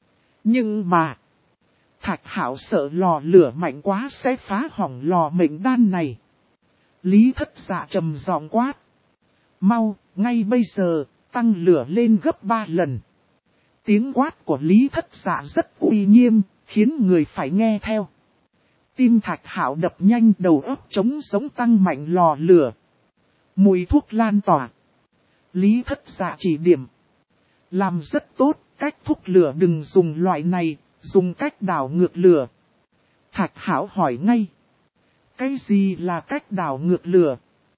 Nhưng mà, Thạch Hạo sợ lò lửa mạnh quá sẽ phá hỏng lò mệnh đan này. Lý Thất Dạ trầm giọng quát. Mau, ngay bây giờ, tăng lửa lên gấp 3 lần. Tiếng quát của Lý Thất Dạ rất uy nghiêm, khiến người phải nghe theo. Tim Thạch Hạo đập nhanh, đầu óc trống sống, tăng mạnh lò lửa. Mùi thuốc lan tỏa. Lý Thất Dạ chỉ điểm. Làm rất tốt, cách thúc lửa đừng dùng loại này, dùng cách đảo ngược lửa. Thạch Hạo hỏi ngay. Cái gì là cách đảo ngược lửa?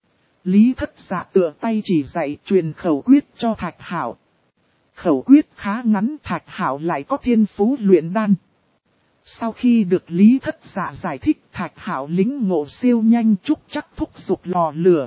Lý Thất Dạ tựa tay chỉ dạy, truyền khẩu quyết cho Thạch Hạo. Khẩu quyết khá ngắn, Thạch Hạo lại có thiên phú luyện đan. Sau khi được Lý Thất Dạ giải thích, Thạch Hạo lĩnh ngộ siêu nhanh, chúc chắc thúc giục lò lửa.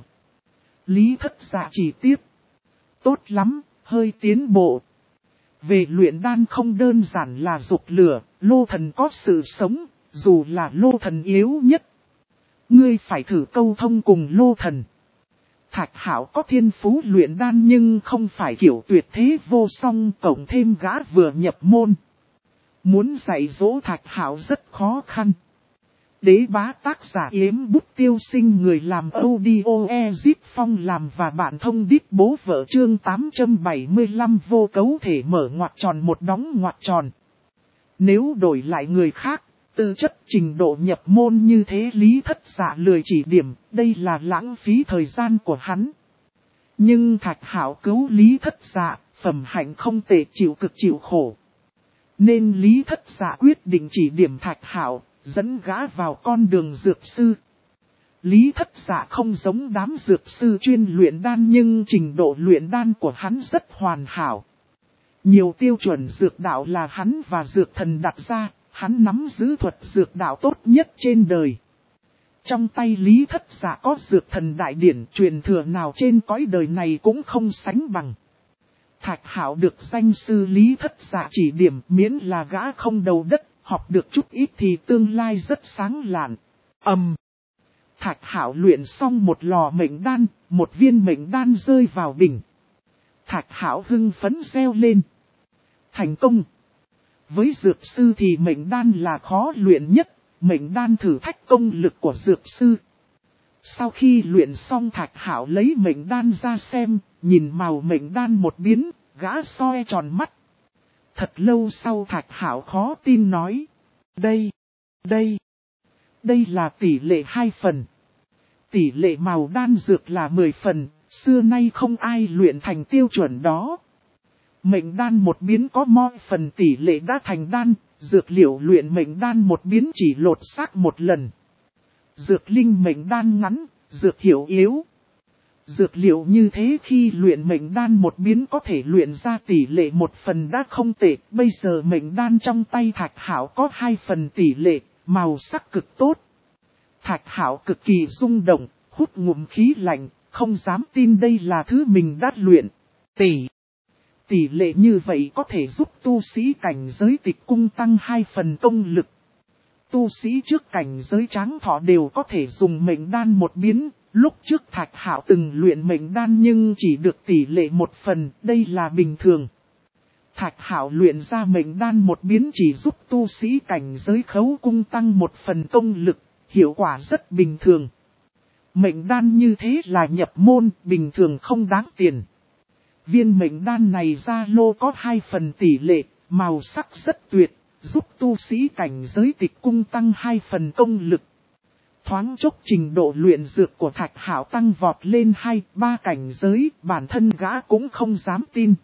Lý Thất Dạ chỉ tiếp. Tốt lắm, hơi tiến bộ. Về luyện đan không đơn giản là giục lửa, lô thần có sự sống, dù là lô thần yếu nhất. Ngươi phải thử câu thông cùng lô thần. Thạch Hạo có thiên phú luyện đan nhưng không phải kiểu tuyệt thế vô song, cộng thêm gã vừa nhập môn. Muốn dạy dỗ Thạch Hạo rất khó khăn. Đế bá tác giả Yếm Bút Tiêu Sinh, người làm audio Ezip Phong làm và bạn thông đít bố vợ, chương 875 vô cấu thể mở ngoặc tròn một đóng ngoặc tròn. Nếu đổi lại người khác, tư chất trình độ nhập môn như thế Lý Thất Dạ lười chỉ điểm, đây là lãng phí thời gian của hắn. Nhưng Thạch Hạo cứu Lý Thất Dạ, phẩm hạnh không tệ, chịu cực chịu khổ. Nên Lý Thất Dạ quyết định chỉ điểm Thạch Hạo, dẫn gã vào con đường dược sư. Lý Thất Dạ không giống đám dược sư chuyên luyện đan nhưng trình độ luyện đan của hắn rất hoàn hảo. Nhiều tiêu chuẩn dược đạo là hắn và dược thần đặt ra, hắn nắm giữ thuật dược đạo tốt nhất trên đời. Trong tay Lý Thất Dạ có dược thần đại điển, truyền thừa nào trên cõi đời này cũng không sánh bằng. Thạch Hạo được danh sư Lý Thất Dạ chỉ điểm, miễn là gã không đầu đất, học được chút ít thì tương lai rất sáng lạn. Thạch Hạo luyện xong một lò mệnh đan, một viên mệnh đan rơi vào bình. Thạch Hạo hưng phấn reo lên. Thành công! Với dược sư thì mệnh đan là khó luyện nhất, mệnh đan thử thách công lực của dược sư. Sau khi luyện xong, Thạch Hạo lấy mệnh đan ra xem, nhìn màu mệnh đan một biến, gã soi tròn mắt. Thật lâu sau Thạch Hạo khó tin nói. Đây là tỷ lệ 2 phần. Tỷ lệ màu đan dược là 10 phần, xưa nay không ai luyện thành tiêu chuẩn đó. Mệnh đan một biến có mọi phần tỷ lệ đã thành đan, dược liệu luyện mệnh đan một biến chỉ lột xác một lần. Dược linh mệnh đan ngắn, dược hiệu yếu. Dược liệu như thế khi luyện mệnh đan một biến có thể luyện ra tỷ lệ 1 phần đã không tệ. Bây giờ mệnh đan trong tay Thạch Hạo có 2 phần tỷ lệ, màu sắc cực tốt. Thạch Hạo cực kỳ rung động, hút ngụm khí lạnh, không dám tin đây là thứ mình đã luyện. Tỷ lệ như vậy có thể giúp tu sĩ cảnh giới tịch cung tăng 2 phần công lực. Tu sĩ trước cảnh giới Tráng Thọ đều có thể dùng mệnh đan một biến. Lúc trước Thạch Hạo từng luyện mệnh đan nhưng chỉ được tỷ lệ 1 phần, đây là bình thường. Thạch Hạo luyện ra mệnh đan một biến chỉ giúp tu sĩ cảnh giới Khấu Cung tăng 1 phần công lực, hiệu quả rất bình thường. Mệnh đan như thế là nhập môn, bình thường không đáng tiền. Viên mệnh đan này ra lô có 2 phần tỷ lệ, màu sắc rất tuyệt, giúp tu sĩ cảnh giới tịch cung tăng 2 phần công lực. Thoáng chốc trình độ luyện dược của Thạch Hạo tăng vọt lên 2-3 cảnh giới, bản thân gã cũng không dám tin.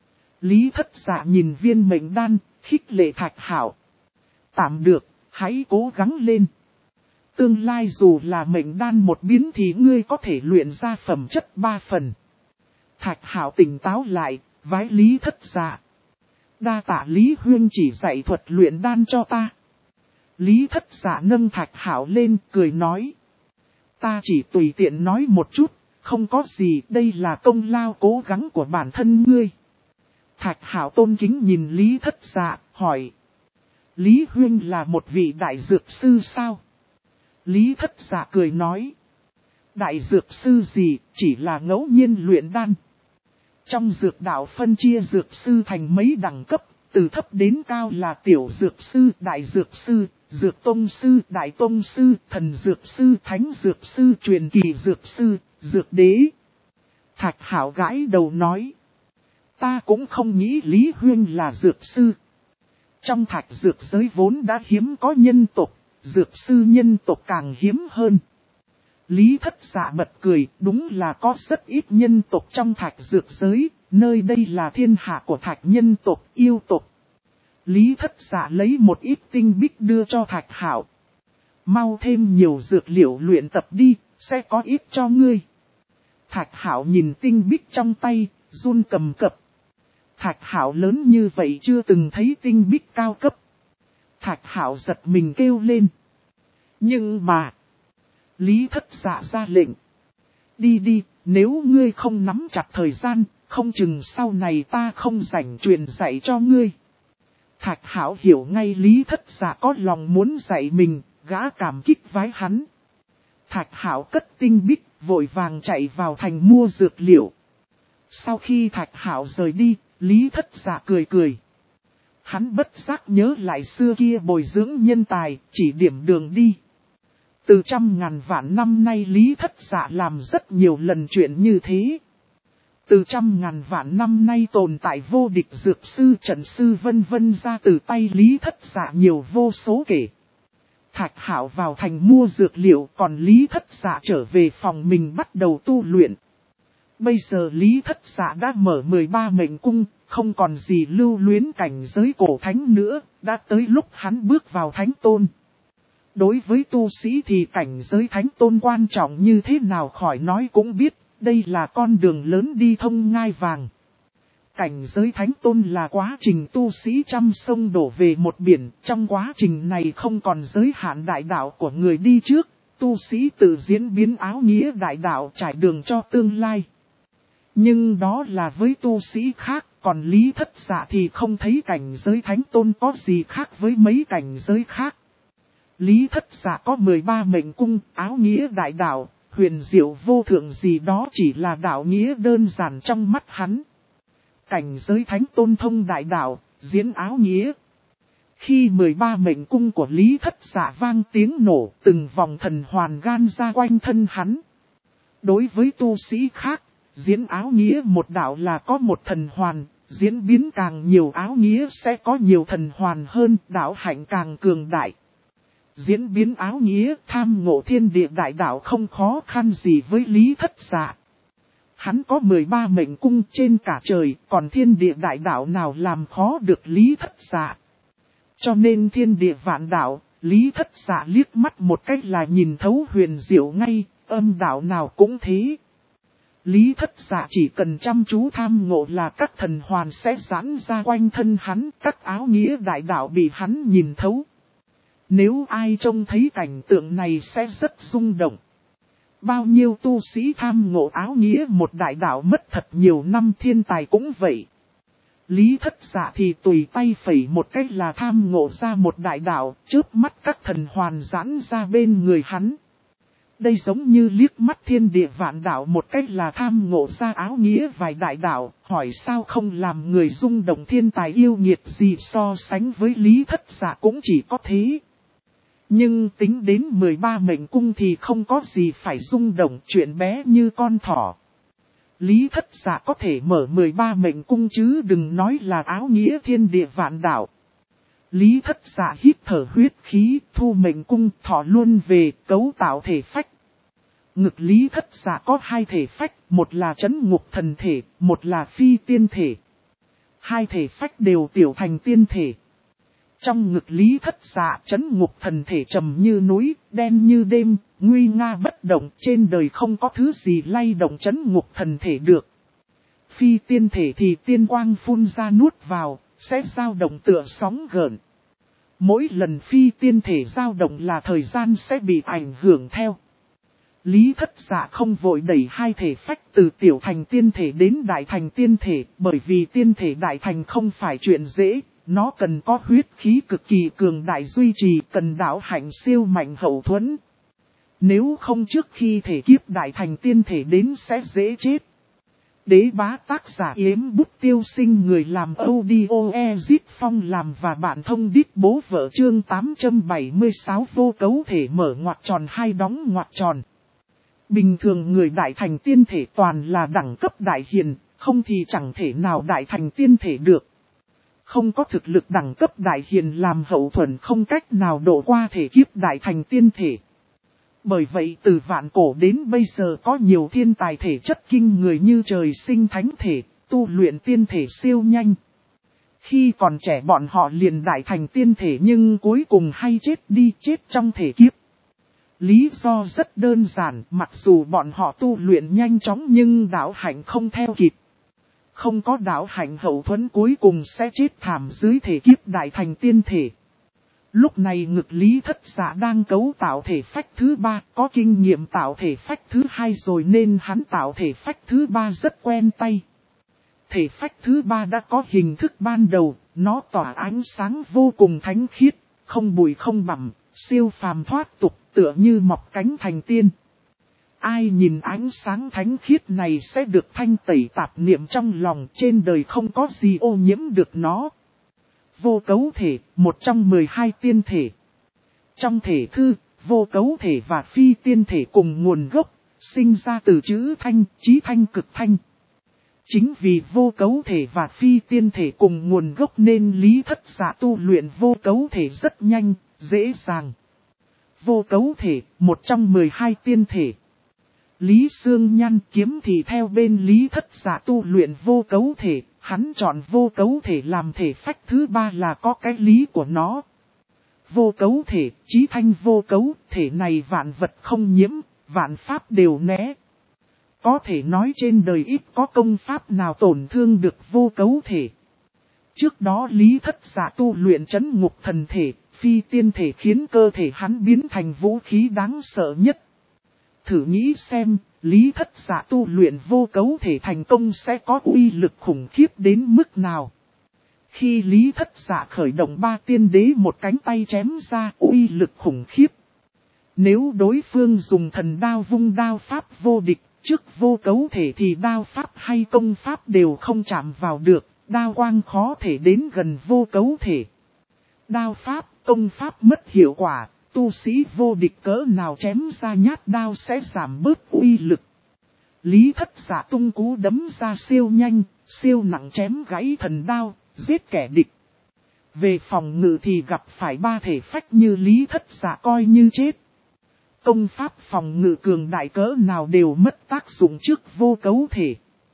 Lý Thất Dạ nhìn viên mệnh đan, khích lệ Thạch Hạo. Tạm được, hãy cố gắng lên. Tương lai dù là mệnh đan một biến thì ngươi có thể luyện ra phẩm chất 3 phần. Thạch Hạo tỉnh táo lại, vái Lý Thất Dạ. Đa tạ Lý Huyên chỉ dạy thuật luyện đan cho ta. Lý Thất Dạ nâng Thạch Hạo lên, cười nói. Ta chỉ tùy tiện nói một chút, không có gì, đây là công lao cố gắng của bản thân ngươi. Thạch Hạo tôn kính nhìn Lý Thất Dạ, hỏi. Lý Huyên là một vị đại dược sư sao? Lý Thất Dạ cười nói. Đại dược sư gì, chỉ là ngẫu nhiên luyện đan. Trong dược đạo phân chia dược sư thành mấy đẳng cấp, từ thấp đến cao là tiểu dược sư, đại dược sư, dược tông sư, đại tông sư, thần dược sư, thánh dược sư, truyền kỳ dược sư, dược đế. Thạch Hạo gãi đầu nói. Ta cũng không nghĩ Lý Huyên là dược sư. Trong thạch dược giới vốn đã hiếm có nhân tộc, dược sư nhân tộc càng hiếm hơn. Lý Thất Dạ bật cười, đúng là có rất ít nhân tộc trong thạch dược giới, nơi đây là thiên hạ của thạch nhân tộc, yêu tộc. Lý Thất Dạ lấy một ít tinh bích đưa cho Thạch Hạo. Mau thêm nhiều dược liệu luyện tập đi, sẽ có ít cho ngươi. Thạch Hạo nhìn tinh bích trong tay, run cầm cập. Thạch Hạo lớn như vậy chưa từng thấy tinh bích cao cấp. Thạch Hạo giật mình kêu lên. Nhưng mà... Lý Thất Dạ ra lệnh. Đi, nếu ngươi không nắm chặt thời gian, không chừng sau này ta không rảnh truyền dạy cho ngươi. Thạch Hạo hiểu ngay Lý Thất Dạ có lòng muốn dạy mình, gã cảm kích vái hắn. Thạch Hạo cất tinh bích, vội vàng chạy vào thành mua dược liệu. Sau khi Thạch Hạo rời đi, Lý Thất Dạ cười cười. Hắn bất giác nhớ lại xưa kia bồi dưỡng nhân tài, chỉ điểm đường đi. Từ trăm ngàn vạn năm nay Lý Thất Dạ làm rất nhiều lần chuyện như thế. Từ trăm ngàn vạn năm nay tồn tại vô địch dược sư trận sư vân vân ra từ tay Lý Thất Dạ nhiều vô số kể. Thạch Hạo vào thành mua dược liệu, còn Lý Thất Dạ trở về phòng mình bắt đầu tu luyện. Bây giờ Lý Thất Dạ đã mở 13 mệnh cung, không còn gì lưu luyến cảnh giới cổ thánh nữa, đã tới lúc hắn bước vào thánh tôn. Đối với tu sĩ thì cảnh giới thánh tôn quan trọng như thế nào khỏi nói cũng biết, đây là con đường lớn đi thông ngai vàng. Cảnh giới thánh tôn là quá trình tu sĩ trăm sông đổ về một biển, trong quá trình này không còn giới hạn đại đạo của người đi trước, tu sĩ tự diễn biến áo nghĩa đại đạo trải đường cho tương lai. Nhưng đó là với tu sĩ khác, còn Lý Thất Dạ thì không thấy cảnh giới thánh tôn có gì khác với mấy cảnh giới khác. Lý Thất Dạ có 13 mệnh cung, áo nghĩa đại đạo, huyền diệu vô thượng gì đó chỉ là đạo nghĩa đơn giản trong mắt hắn. Cảnh giới thánh tôn thông đại đạo, diễn áo nghĩa. Khi 13 mệnh cung của Lý Thất Dạ vang tiếng nổ, từng vòng thần hoàn gan ra quanh thân hắn. Đối với tu sĩ khác, diễn áo nghĩa một đạo là có một thần hoàn, diễn biến càng nhiều áo nghĩa sẽ có nhiều thần hoàn hơn, đạo hạnh càng cường đại. Diễn biến áo nghĩa tham ngộ thiên địa đại đạo không khó khăn gì với Lý Thất Dạ. Hắn có 13 mệnh cung trên cả trời, còn thiên địa đại đạo nào làm khó được Lý Thất Dạ. Cho nên thiên địa vạn đạo, Lý Thất Dạ liếc mắt một cách là nhìn thấu huyền diệu ngay, âm đạo nào cũng thế. Lý Thất Dạ chỉ cần chăm chú tham ngộ là các thần hoàn sẽ giãn ra quanh thân hắn, các áo nghĩa đại đạo bị hắn nhìn thấu. Nếu ai trông thấy cảnh tượng này sẽ rất rung động. Bao nhiêu tu sĩ tham ngộ áo nghĩa một đại đạo mất thật nhiều năm, thiên tài cũng vậy. Lý Thất Dạ thì tùy tay phẩy một cách là tham ngộ ra một đại đạo, chớp mắt các thần hoàn giãn ra bên người hắn. Đây giống như liếc mắt thiên địa vạn đạo một cách là tham ngộ ra áo nghĩa vài đại đạo, hỏi sao không làm người rung động, thiên tài yêu nghiệt gì so sánh với Lý Thất Dạ cũng chỉ có thế. Nhưng tính đến 13 mệnh cung thì không có gì phải rung động, chuyện bé như con thỏ. Lý Thất Dạ có thể mở 13 mệnh cung chứ đừng nói là áo nghĩa thiên địa vạn đạo. Lý Thất Dạ hít thở huyết khí, thu mệnh cung, thọ luôn về, cấu tạo thể phách. Ngực Lý Thất Dạ có hai thể phách, một là trấn ngục thần thể, một là phi tiên thể. Hai thể phách đều tiểu thành tiên thể. Trong ngực Lý Thất Dạ, trấn ngục thần thể trầm như núi, đen như đêm, nguy nga bất động, trên đời không có thứ gì lay động trấn ngục thần thể được. Phi tiên thể thì tiên quang phun ra nuốt vào, sẽ dao động tựa sóng gợn. Mỗi lần phi tiên thể dao động là thời gian sẽ bị ảnh hưởng theo. Lý Thất Dạ không vội đẩy hai thể phách từ tiểu thành tiên thể đến đại thành tiên thể, bởi vì tiên thể đại thành không phải chuyện dễ. Nó cần có huyết khí cực kỳ cường đại duy trì, cần đạo hạnh siêu mạnh hậu thuẫn. Nếu không trước khi thể kiếp đại thành tiên thể đến sẽ dễ chết. Đế bá tác giả Yếm Bút Tiêu Sinh, người làm audio Ezit Phong làm và bạn thông đít bố vợ, chương 876 vô cấu thể mở ngoặc tròn hai đóng ngoặc tròn. Bình thường người đại thành tiên thể toàn là đẳng cấp đại hiền, không thì chẳng thể nào đại thành tiên thể được. Không có thực lực đẳng cấp đại hiền làm hậu thuẫn không cách nào độ qua thể kiếp đại thành tiên thể. Bởi vậy từ vạn cổ đến bây giờ có nhiều thiên tài thể chất kinh người như trời sinh thánh thể, tu luyện tiên thể siêu nhanh. Khi còn trẻ bọn họ liền đại thành tiên thể nhưng cuối cùng hay chết đi, chết trong thể kiếp. Lý do rất đơn giản, mặc dù bọn họ tu luyện nhanh chóng nhưng đạo hạnh không theo kịp. Không có đạo hạnh hậu thuẫn cuối cùng sẽ chết thảm dưới thể kiếp đại thành tiên thể. Lúc này ngực Lý Thất Dạ đang cấu tạo thể phách thứ ba, có kinh nghiệm tạo thể phách thứ hai rồi nên hắn tạo thể phách thứ ba rất quen tay. Thể phách thứ ba đã có hình thức ban đầu, nó tỏa ánh sáng vô cùng thánh khiết, không bụi không bặm, siêu phàm thoát tục, tựa như mọc cánh thành tiên. Ai nhìn ánh sáng thánh khiết này sẽ được thanh tẩy tạp niệm trong lòng, trên đời không có gì ô nhiễm được nó. Vô cấu thể, một trong 12 tiên thể. Trong thể thư, vô cấu thể và phi tiên thể cùng nguồn gốc, sinh ra từ chữ thanh, chí thanh cực thanh. Chính vì vô cấu thể và phi tiên thể cùng nguồn gốc nên Lý Thất Dạ tu luyện vô cấu thể rất nhanh, dễ dàng. Vô cấu thể, một trong 12 tiên thể. Lý Sương Nhan kiếm thì theo bên Lý Thất Dạ tu luyện vô cấu thể, hắn chọn vô cấu thể làm thể phách thứ 3 là có cái lý của nó. Vô cấu thể, chí thanh vô cấu, thể này vạn vật không nhiễm, vạn pháp đều né. Có thể nói trên đời ít có công pháp nào tổn thương được vô cấu thể. Trước đó Lý Thất Dạ tu luyện trấn ngục thần thể, phi tiên thể khiến cơ thể hắn biến thành vũ khí đáng sợ nhất. Thử nghĩ xem, Lý Thất Dạ tu luyện vô cấu thể thành công sẽ có uy lực khủng khiếp đến mức nào. Khi Lý Thất Dạ khởi động 3 tiên đế một cánh tay chém ra uy lực khủng khiếp. Nếu đối phương dùng thần đao vung đao pháp vô địch, trước vô cấu thể thì đao pháp hay công pháp đều không chạm vào được, đao quang khó thể đến gần vô cấu thể. Đao pháp, công pháp mất hiệu quả, tu sĩ vô địch cỡ nào chém ra nhát đao sẽ giảm bớt uy lực. Lý Thất Dạ tung cú đấm ra siêu nhanh, siêu nặng chém gãy thần đao, giết kẻ địch. Về phòng ngự thì gặp phải 3 thể phách như Lý Thất Dạ coi như chết. Công pháp phòng ngự cường đại cỡ nào đều mất tác dụng trước vô cấu thể.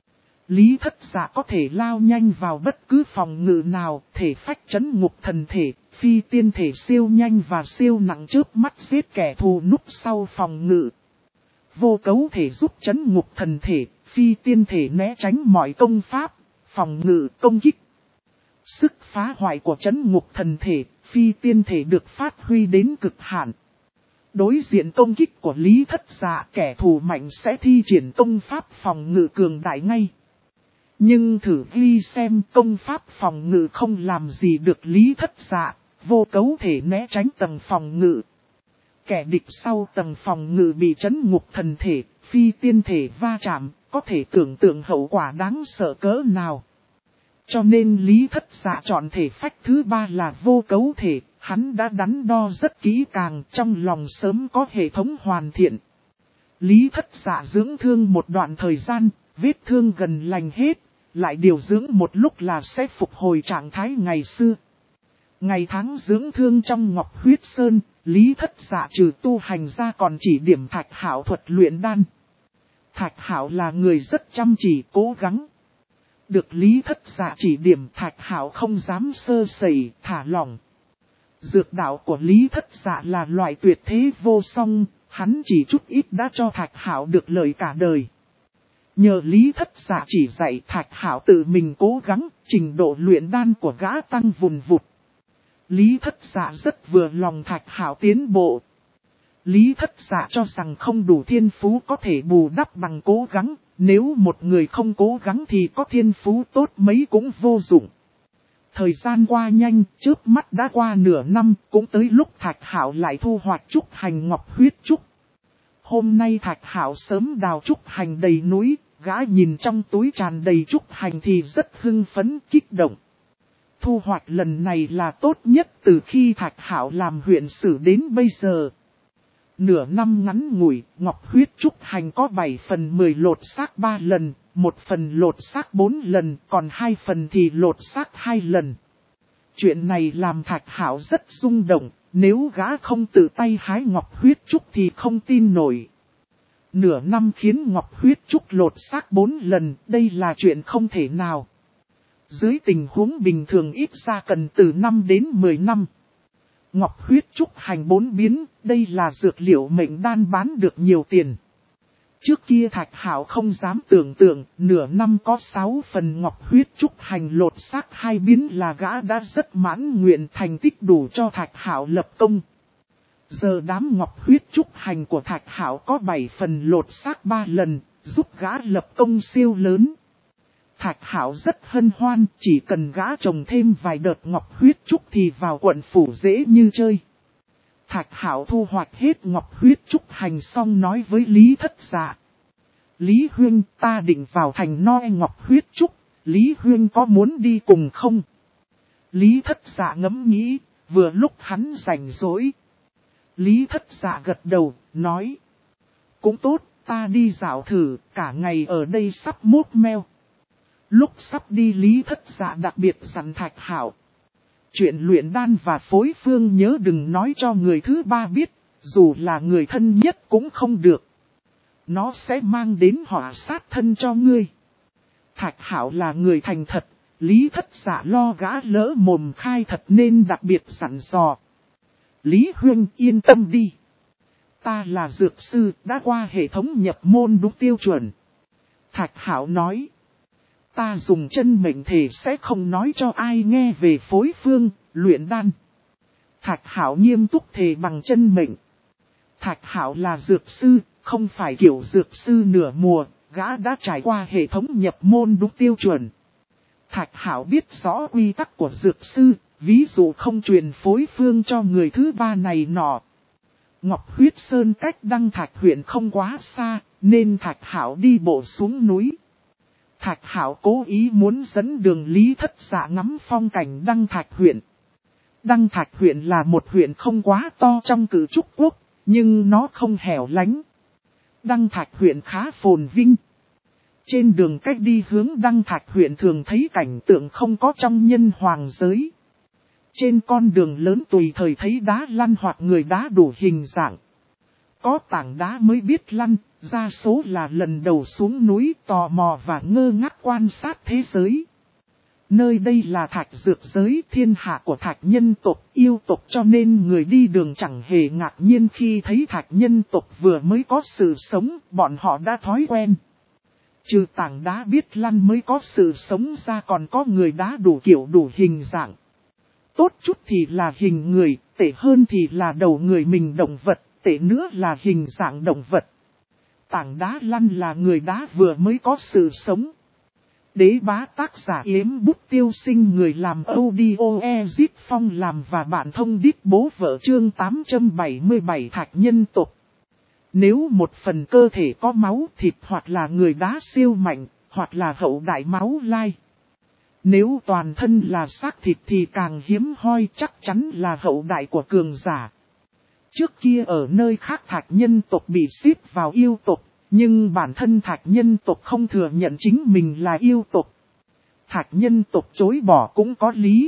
Lý Thất Dạ có thể lao nhanh vào bất cứ phòng ngự nào, thể phách trấn ngục thần thể, phi tiên thể siêu nhanh và siêu nặng chớp mắt giết kẻ thù núp sau phòng ngự. Vô cấu thể giúp trấn ngục thần thể, phi tiên thể né tránh mọi công pháp, phòng ngự, công kích. Sức phá hoại của trấn ngục thần thể, phi tiên thể được phát huy đến cực hạn. Đối diện công kích của Lý Thất Dạ, kẻ thù mạnh sẽ thi triển công pháp phòng ngự cường đại ngay. Nhưng thử ghi xem công pháp phòng ngự không làm gì được Lý Thất Dạ, vô cấu thể né tránh tầng phòng ngự. Kẻ địch sau tầng phòng ngự bị trấn ngục thần thể, phi tiên thể va chạm, có thể tưởng tượng hậu quả đáng sợ cỡ nào. Cho nên Lý Thất Dạ chọn thể phách thứ 3 là vô cấu thể, hắn đã đắn đo rất kỹ càng, trong lòng sớm có hệ thống hoàn thiện. Lý Thất Dạ dưỡng thương một đoạn thời gian, vết thương gần lành hết, lại điều dưỡng một lúc là sẽ phục hồi trạng thái ngày xưa. Ngày tháng dưỡng thương trong Ngọc Huyết Sơn, Lý Thất Dạ trừ tu hành ra còn chỉ điểm Thạch Hạo thuật luyện đan. Thạch Hạo là người rất chăm chỉ cố gắng. Được Lý Thất Dạ chỉ điểm, Thạch Hạo không dám sơ sẩy, thả lỏng. Dược đạo của Lý Thất Dạ là loại tuyệt thế vô song, hắn chỉ chút ít đã cho Thạch Hạo được lợi cả đời. Nhờ Lý Thất Dạ chỉ dạy, Thạch Hạo tự mình cố gắng, trình độ luyện đan của gã tăng vùn vụt. Lý Thất Dạ rất vừa lòng Thạch Hạo tiến bộ. Lý Thất Dạ cho rằng không đủ thiên phú có thể bù đắp bằng cố gắng, nếu một người không cố gắng thì có thiên phú tốt mấy cũng vô dụng. Thời gian qua nhanh, chớp mắt đã qua nửa năm, cũng tới lúc Thạch Hạo lại thu hoạch trúc hành ngọc huyết trúc. Hôm nay Thạch Hạo sớm đào trúc hành đầy núi, gã nhìn trong túi tràn đầy trúc hành thì rất hưng phấn, kích động. Thu hoạch lần này là tốt nhất từ khi Thạch Hạo làm huyện sử đến bây giờ. Nửa năm ngắn ngủi, ngọc huyết trúc hành có 7 phần 10 lột xác 3 lần, 1 phần lột xác 4 lần, còn 2 phần thì lột xác 2 lần. Chuyện này làm Thạch Hạo rất rung động, nếu gã không tự tay hái ngọc huyết trúc thì không tin nổi. Nửa năm khiến ngọc huyết trúc lột xác 4 lần, đây là chuyện không thể nào. Dưới tình huống bình thường ít ra cần từ 5 đến 10 năm. Ngọc huyết trúc hành 4 biến, đây là dược liệu mệnh đan bán được nhiều tiền. Trước kia Thạch Hạo không dám tưởng tượng, nửa năm có 6 phần ngọc huyết trúc hành lột xác 2 biến là gã đã rất mãn nguyện, thành tích đủ cho Thạch Hạo lập công. Giờ đám ngọc huyết trúc hành của Thạch Hạo có 7 phần lột xác 3 lần, giúp gã lập công siêu lớn. Thạch Hạo rất hân hoan, chỉ cần gã trồng thêm vài đợt ngọc huyết trúc thì vào quận phủ dễ như chơi. Thạch Hạo thu hoạch hết ngọc huyết trúc hành xong nói với Lý Thất Dạ. Lý Huyên, ta định vào thành noi ngọc huyết trúc, Lý Huyên có muốn đi cùng không? Lý Thất Dạ ngẫm nghĩ, vừa lúc hắn rảnh rỗi. Lý Thất Dạ gật đầu, nói. Cũng tốt, ta đi dạo thử, cả ngày ở đây sắp mốt meo. Lúc sắp đi Lý Thất Dạ đặc biệt dặn Thạch Hạo. Chuyện luyện đan và phối phương nhớ đừng nói cho người thứ ba biết, dù là người thân nhất cũng không được. Nó sẽ mang đến họa sát thân cho ngươi. Thạch Hạo là người thành thật, Lý Thất Dạ lo gã lỡ mồm khai thật nên đặc biệt dặn dò. Lý Huyên yên tâm đi. Ta là dược sư, đã qua hệ thống nhập môn đúng tiêu chuẩn. Thạch Hạo nói. Ta dùng chân mệnh thể sẽ không nói cho ai nghe về phối phương, luyện đan. Thạch Hạo nghiêm túc thề bằng chân mệnh. Thạch Hạo là dược sư, không phải kiểu dược sư nửa mùa, gã đã trải qua hệ thống nhập môn đúng tiêu chuẩn. Thạch Hạo biết rõ quy tắc của dược sư, ví dụ không truyền phối phương cho người thứ ba này nọ. Ngọc Huyết Sơn cách Đăng Thạch huyện không quá xa, nên Thạch Hạo đi bộ xuống núi. Thạch Hạo cố ý muốn dẫn đường Lý Thất Dạ ngắm phong cảnh Đăng Thạch huyện. Đăng Thạch huyện là một huyện không quá to trong Cử Trúc Quốc, nhưng nó không hẻo lánh. Đăng Thạch huyện khá phồn vinh. Trên đường cách đi hướng Đăng Thạch huyện thường thấy cảnh tượng không có trong nhân hoàng giới. Trên con đường lớn tùy thời thấy đá lăn hoặc người đá đủ hình dạng. Có tảng đá mới biết lăn, đa số là lần đầu xuống núi tò mò và ngơ ngác quan sát thế giới. Nơi đây là thạch dược giới thiên hạ của thạch nhân tộc yêu tộc cho nên người đi đường chẳng hề ngạc nhiên khi thấy thạch nhân tộc vừa mới có sự sống, bọn họ đã thói quen. Trừ tảng đá biết lăn mới có sự sống ra còn có người đá đủ kiểu đủ hình dạng. Tốt chút thì là hình người, tệ hơn thì là đầu người mình động vật, tệ nữa là hình dạng động vật. Tảng đá lăn là người đá vừa mới có sự sống. Đế bá tác giả Yếm Bút Tiêu Sinh người làm audio Ezit Phong làm và bạn thông đít bố vợ chương 877 thạch nhân tộc. Nếu một phần cơ thể có máu thịt hoặc là người đá siêu mạnh, hoặc là hậu đại máu lai. Nếu toàn thân là xác thịt thì càng hiếm hoi chắc chắn là hậu đại của cường giả. Trước kia ở nơi khác thạch nhân tộc bị xếp vào yêu tộc, nhưng bản thân thạch nhân tộc không thừa nhận chính mình là yêu tộc. Thạch nhân tộc chối bỏ cũng có lý.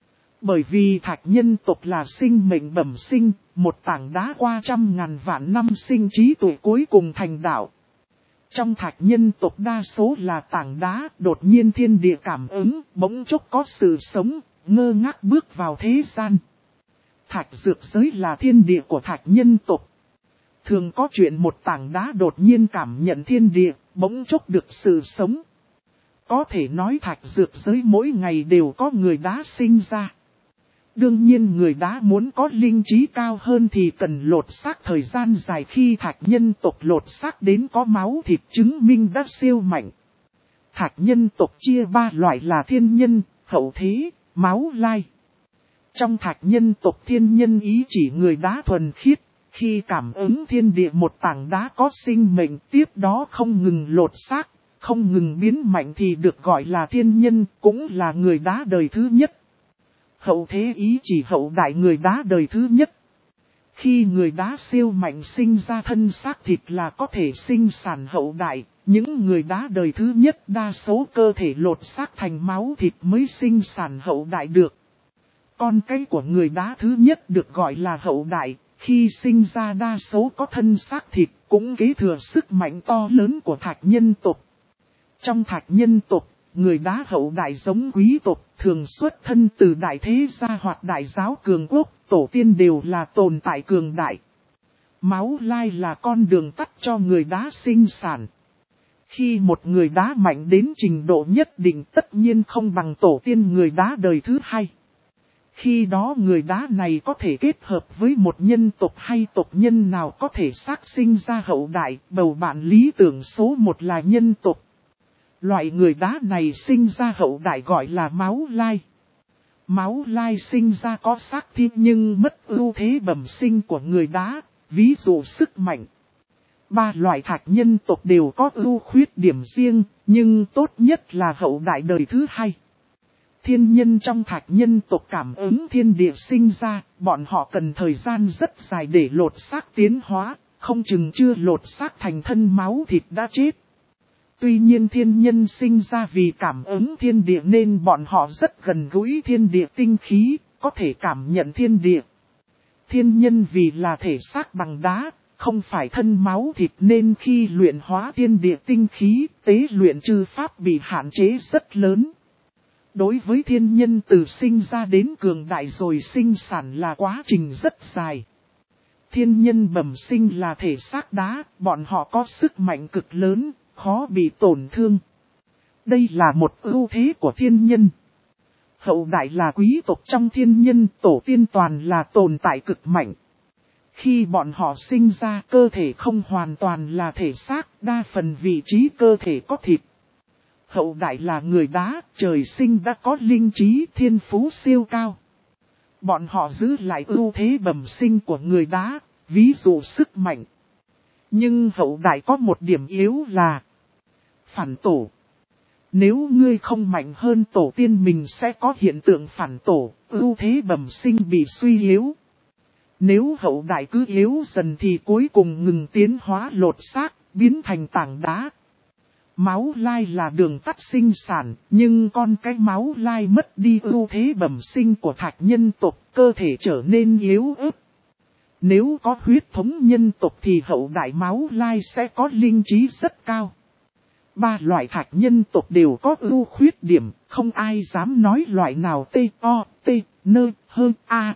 Bởi vì thạch nhân tộc là sinh mệnh bẩm sinh, một tảng đá qua 100.000 vạn năm sinh trí tuệ cuối cùng thành đạo. Trong thạch nhân tộc đa số là tảng đá, đột nhiên thiên địa cảm ứng, bỗng chốc có sự sống, ngơ ngác bước vào thế gian. Thạch dược giới là thiên địa của thạch nhân tộc. Thường có chuyện một tảng đá đột nhiên cảm nhận thiên địa, bỗng chốc được sự sống. Có thể nói thạch dược giới mỗi ngày đều có người đá sinh ra. Đương nhiên người đá muốn có linh trí cao hơn thì cần lột xác thời gian dài khi thạch nhân tộc lột xác đến có máu thịt chứng minh đã siêu mạnh. Thạch nhân tộc chia 3 loại là thiên nhân, hậu thế, máu lai. Trong thạch nhân tộc thiên nhân ý chỉ người đá thuần khiết, khi cảm ứng thiên địa một tảng đá có sinh mệnh tiếp đó không ngừng lột xác, không ngừng biến mạnh thì được gọi là thiên nhân, cũng là người đá đời thứ nhất. Hậu thế ý chỉ hậu đại người đá đời thứ nhất. Khi người đá siêu mạnh sinh ra thân xác thịt là có thể sinh sản hậu đại, những người đá đời thứ nhất đa số cơ thể lột xác thành máu thịt mới sinh sản hậu đại được. Con cái của người đá thứ nhất được gọi là hậu đại, khi sinh ra đa số có thân xác thịt cũng kế thừa sức mạnh to lớn của thạch nhân tộc. Trong thạch nhân tộc, người đá hậu đại giống quý tộc, thường xuất thân từ đại thế gia hoặc đại giáo cường quốc, tổ tiên đều là tồn tại cường đại. Máu lai là con đường tắt cho người đá sinh sản. Khi một người đá mạnh đến trình độ nhất định tất nhiên không bằng tổ tiên người đá đời thứ hai. Khi đó người đá này có thể kết hợp với một nhân tộc hay tộc nhân nào có thể xác sinh ra hậu đại, bầu bạn lý tưởng số 1 là nhân tộc. Loại người đá này sinh ra hậu đại gọi là máu lai. Máu lai sinh ra có xác thịt nhưng mất ưu thế bẩm sinh của người đá, ví dụ sức mạnh. Ba loại thạch nhân tộc đều có ưu khuyết điểm riêng, nhưng tốt nhất là hậu đại đời thứ hai. Thiên nhân trong thạch nhân tộc cảm ứng thiên địa sinh ra, bọn họ cần thời gian rất dài để lột xác tiến hóa, không chừng chưa lột xác thành thân máu thịt đã chết. Tuy nhiên thiên nhân sinh ra vì cảm ứng thiên địa nên bọn họ rất gần gũi thiên địa tinh khí, có thể cảm nhận thiên địa. Thiên nhân vì là thể xác bằng đá, không phải thân máu thịt nên khi luyện hóa thiên địa tinh khí, tế luyện chư pháp bị hạn chế rất lớn. Đối với thiên nhân từ sinh ra đến cường đại rồi sinh sản là quá trình rất dài. Thiên nhân bẩm sinh là thể xác đá, bọn họ có sức mạnh cực lớn, khó bị tổn thương. Đây là một ưu thế của thiên nhân. Hậu đại là quý tộc trong thiên nhân, tổ tiên toàn là tồn tại cực mạnh. Khi bọn họ sinh ra cơ thể không hoàn toàn là thể xác, đa phần vị trí cơ thể có thịt. Hậu đại là người đá, trời sinh đã có linh trí thiên phú siêu cao. Bọn họ giữ lại ưu thế bẩm sinh của người đá, ví dụ sức mạnh. Nhưng hậu đại có một điểm yếu là phản tổ. Nếu ngươi không mạnh hơn tổ tiên mình sẽ có hiện tượng phản tổ, ưu thế bẩm sinh bị suy yếu. Nếu hậu đại cứ yếu dần thì cuối cùng ngừng tiến hóa lột xác, biến thành tảng đá. Máu lai là đường tắt sinh sản, nhưng con cái máu lai mất đi ưu thế bẩm sinh của thạch nhân tộc, cơ thể trở nên yếu ớt. Nếu có huyết thống nhân tộc thì hậu đại máu lai sẽ có linh trí rất cao. Ba loại thạch nhân tộc đều có ưu khuyết điểm, không ai dám nói loại nào hơn A.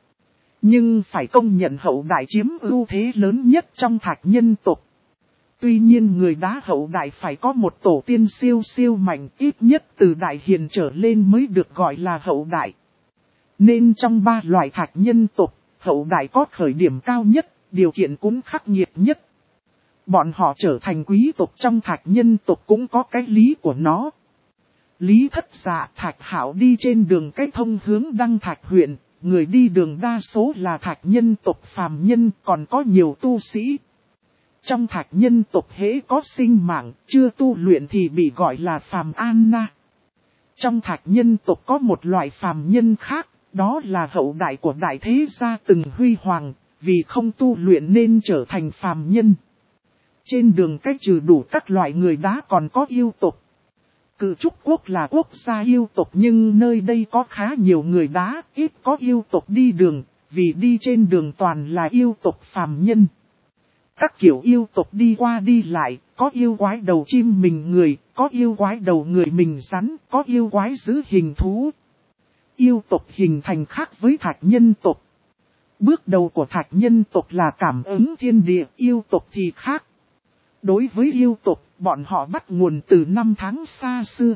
Nhưng phải công nhận hậu đại chiếm ưu thế lớn nhất trong thạch nhân tộc. Tuy nhiên người đá hậu đại phải có một tổ tiên siêu siêu mạnh, ít nhất từ đại hiền trở lên mới được gọi là hậu đại. Nên trong ba loại thạch nhân tộc, hậu đại có khởi điểm cao nhất, điều kiện cũng khắc nghiệt nhất. Bọn họ trở thành quý tộc trong thạch nhân tộc cũng có cái lý của nó. Lý Thất Dạ Thạch Hạo đi trên đường cách thông hướng Đăng Thạch huyện, người đi đường đa số là thạch nhân tộc phàm nhân, còn có nhiều tu sĩ. Trong thạch nhân tộc hễ có sinh mạng, chưa tu luyện thì bị gọi là phàm Anna. Trong thạch nhân tộc có một loại phàm nhân khác, đó là hậu đại của đại thế gia từng huy hoàng, vì không tu luyện nên trở thành phàm nhân. Trên đường cách trừ đủ các loại người đá còn có yêu tộc. Cự Trúc Quốc là quốc gia yêu tộc nhưng nơi đây có khá nhiều người đá, ít có yêu tộc đi đường, vì đi trên đường toàn là yêu tộc phàm nhân. Các kiểu yêu tộc đi qua đi lại, có yêu quái đầu chim mình người, có yêu quái đầu người mình rắn, có yêu quái giữ hình thú. Yêu tộc hình thành khác với thạch nhân tộc. Bước đầu của thạch nhân tộc là cảm ứng thiên địa, yêu tộc thì khác. Đối với yêu tộc, bọn họ bắt nguồn từ năm tháng xa xưa.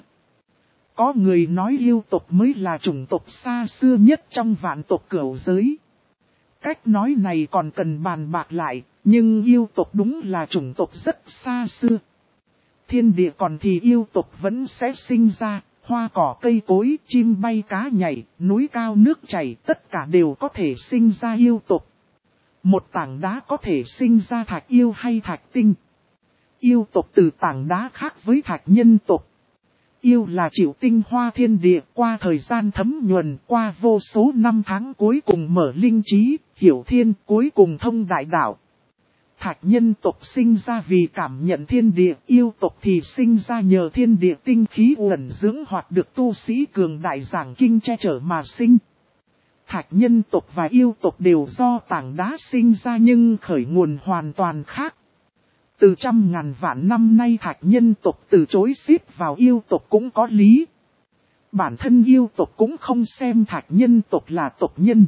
Có người nói yêu tộc mới là chủng tộc xa xưa nhất trong vạn tộc cửu giới. Cách nói này còn cần bàn bạc lại, nhưng yêu tộc đúng là chủng tộc rất xa xưa. Thiên địa còn thì yêu tộc vẫn sẽ sinh ra, hoa cỏ cây cối, chim bay cá nhảy, núi cao nước chảy, tất cả đều có thể sinh ra yêu tộc. Một tảng đá có thể sinh ra thạch yêu hay thạch tinh. Yêu tộc từ tảng đá khác với thạch nhân tộc. Yêu là chịu tinh hoa thiên địa, qua thời gian thấm nhuần, qua vô số năm tháng cuối cùng mở linh trí, hiểu thiên, cuối cùng thông đại đạo. Thạch nhân tộc sinh ra vì cảm nhận thiên địa, yêu tộc thì sinh ra nhờ thiên địa tinh khí uẩn dưỡng hoặc được tu sĩ cường đại giảng kinh che chở mà sinh. Thạch nhân tộc và yêu tộc đều do tảng đá sinh ra nhưng khởi nguồn hoàn toàn khác. Từ trăm ngàn vạn năm nay thạch nhân tộc từ chối xếp vào yêu tộc cũng có lý. Bản thân yêu tộc cũng không xem thạch nhân tộc là tộc nhân.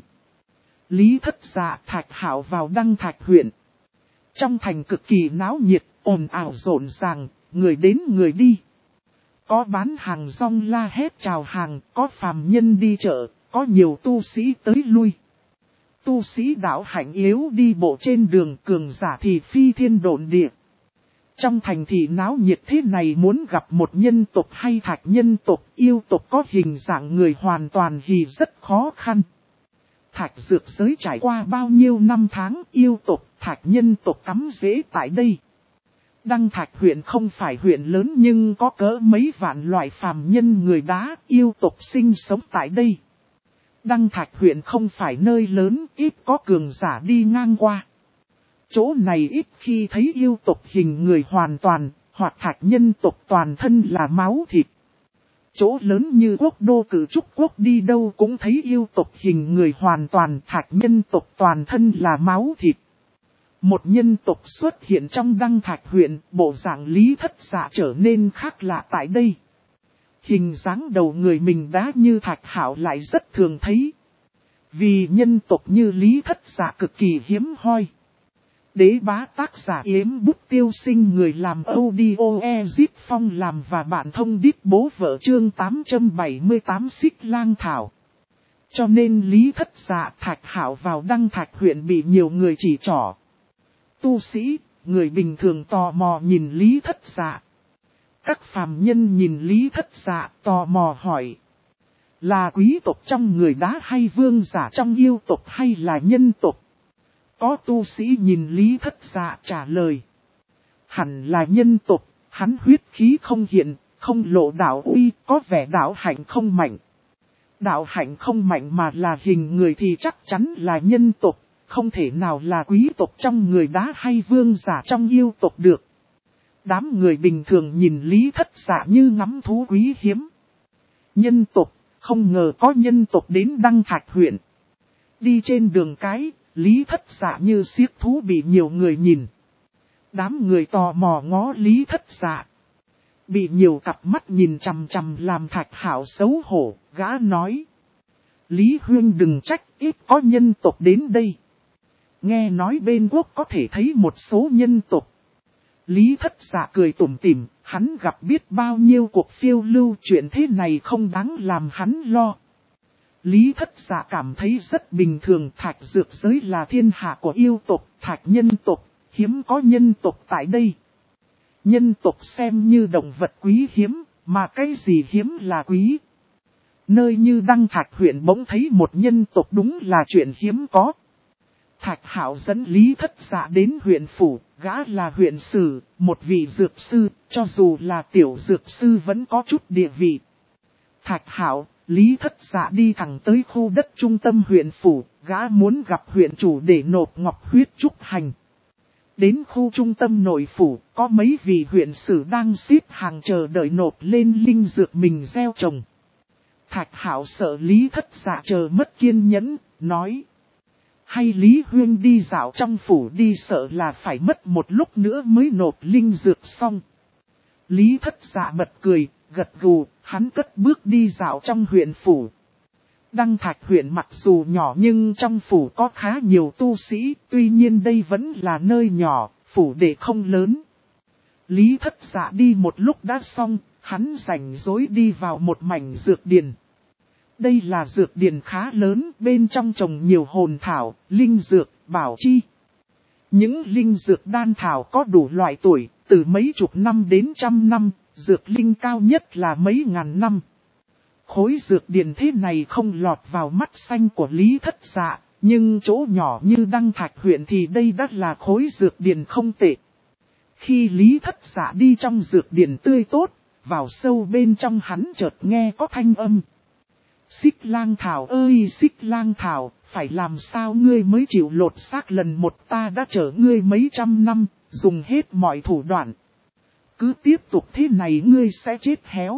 Lý Thất Dạ Thạch Hạo vào Đăng Thạch huyện. Trong thành cực kỳ náo nhiệt, ồn ào rộn ràng, người đến người đi. Có bán hàng rong la hét chào hàng, có phàm nhân đi chợ, có nhiều tu sĩ tới lui. Tu sĩ đạo hạnh yếu đi bộ trên đường, cường giả thì phi thiên độn địa. Trong thành thị náo nhiệt thế này muốn gặp một nhân tộc hay thạch nhân tộc, yêu tộc có hình dạng người hoàn toàn thì rất khó khăn. Thạch dược giới trải qua bao nhiêu năm tháng, yêu tộc, thạch nhân tộc cắm rễ tại đây. Đăng Thạch huyện không phải huyện lớn nhưng có cỡ mấy vạn loại phàm nhân người đá, yêu tộc sinh sống tại đây. Đăng Thạch huyện không phải nơi lớn, ít có cường giả đi ngang qua. Chỗ này ít khi thấy yêu tộc hình người hoàn toàn, hoặc thạch nhân tộc toàn thân là máu thịt. Chỗ lớn như quốc đô Cử Trúc quốc đi đâu cũng thấy yêu tộc hình người hoàn toàn, thạch nhân tộc toàn thân là máu thịt. Một nhân tộc xuất hiện trong Đăng Thạch huyện, bộ dạng Lý Thất Dạ trở nên khác lạ tại đây. Hình dáng đầu người mình đá như Thạch Hạo lại rất thường thấy. Vì nhân tộc như Lý Thất Dạ cực kỳ hiếm hoi. Đế bá tác giả Yếm Bút Tiêu Sinh người làm audio Ezip Phong làm và bạn thông đít bố vợ chương 878 Xích Lang Thảo. Cho nên Lý Thất Dạ Thạch Hạo vào Đăng Thạch huyện bị nhiều người chỉ trỏ. Tu sĩ, người bình thường tò mò nhìn Lý Thất Dạ. Các phàm nhân nhìn Lý Thất Dạ tò mò hỏi. Là quý tộc trong người đá hay vương giả trong yêu tộc hay là nhân tộc? Có tu sĩ nhìn Lý Thất Dạ trả lời. Hẳn là nhân tộc, hắn huyết khí không hiện, không lộ đạo uy, có vẻ đạo hạnh không mạnh. Đạo hạnh không mạnh mà là hình người thì chắc chắn là nhân tộc, không thể nào là quý tộc trong người đá hay vương giả trong yêu tộc được. Đám người bình thường nhìn Lý Thất Dạ như ngắm thú quý hiếm. Nhân tộc, không ngờ có nhân tộc đến Đăng Thạch huyện. Đi trên đường cái, Lý Thất Dạ như xiếc thú bị nhiều người nhìn. Đám người tò mò ngó Lý Thất Dạ. Bị nhiều cặp mắt nhìn chằm chằm làm Thạch Hạo xấu hổ, gã nói. Lý Huyên đừng trách, ít có nhân tộc đến đây. Nghe nói bên quốc có thể thấy một số nhân tộc. Lý Thất Dạ cười tủm tỉm, hắn gặp biết bao nhiêu cuộc phiêu lưu, chuyện thế này không đáng làm hắn lo. Lý Thất Dạ cảm thấy rất bình thường, thạch dược giới là thiên hạ của yêu tộc, thạch nhân tộc, hiếm có nhân tộc tại đây. Nhân tộc xem như động vật quý hiếm, mà cái gì hiếm là quý. Nơi như Đăng Thạch huyện bỗng thấy một nhân tộc đúng là chuyện hiếm có. Thạch Hạo dẫn Lý Thất Dạ đến huyện phủ, gã là huyện sử, một vị dược sư, cho dù là tiểu dược sư vẫn có chút địa vị. Thạch Hạo, Lý Thất Dạ đi thẳng tới khu đất trung tâm huyện phủ, gã muốn gặp huyện chủ để nộp ngọc huyết trúc hành. Đến khu trung tâm nội phủ, có mấy vị huyện sử đang xếp hàng chờ đợi nộp lên linh dược mình gieo trồng. Thạch Hạo sợ Lý Thất Dạ chờ mất kiên nhẫn, nói. Hay Lý Huyên đi dạo trong phủ đi, sợ là phải mất một lúc nữa mới nộp linh dược xong. Lý Thất Dạ bật cười, gật gù, hắn cất bước đi dạo trong huyện phủ. Đăng Thạch huyện mặc dù nhỏ nhưng trong phủ có khá nhiều tu sĩ, tuy nhiên đây vẫn là nơi nhỏ, phủ đệ không lớn. Lý Thất Dạ đi một lúc đã xong, hắn rảnh rỗi đi vào một mảnh dược điền. Đây là dược điền khá lớn, bên trong trồng nhiều hồn thảo, linh dược, bảo chi. Những linh dược đan thảo có đủ loại tuổi, từ mấy chục năm đến trăm năm, dược linh cao nhất là mấy ngàn năm. Khối dược điền thế này không lọt vào mắt xanh của Lý Thất Dạ, nhưng chỗ nhỏ như Đăng Thạch huyện thì đây đã là khối dược điền không tệ. Khi Lý Thất Dạ đi trong dược điền tươi tốt, vào sâu bên trong hắn chợt nghe có thanh âm. Xích Lang Thảo ơi Xích Lang Thảo, phải làm sao ngươi mới chịu lột xác lần một, ta đã chở ngươi mấy trăm năm, dùng hết mọi thủ đoạn. Cứ tiếp tục thế này ngươi sẽ chết héo.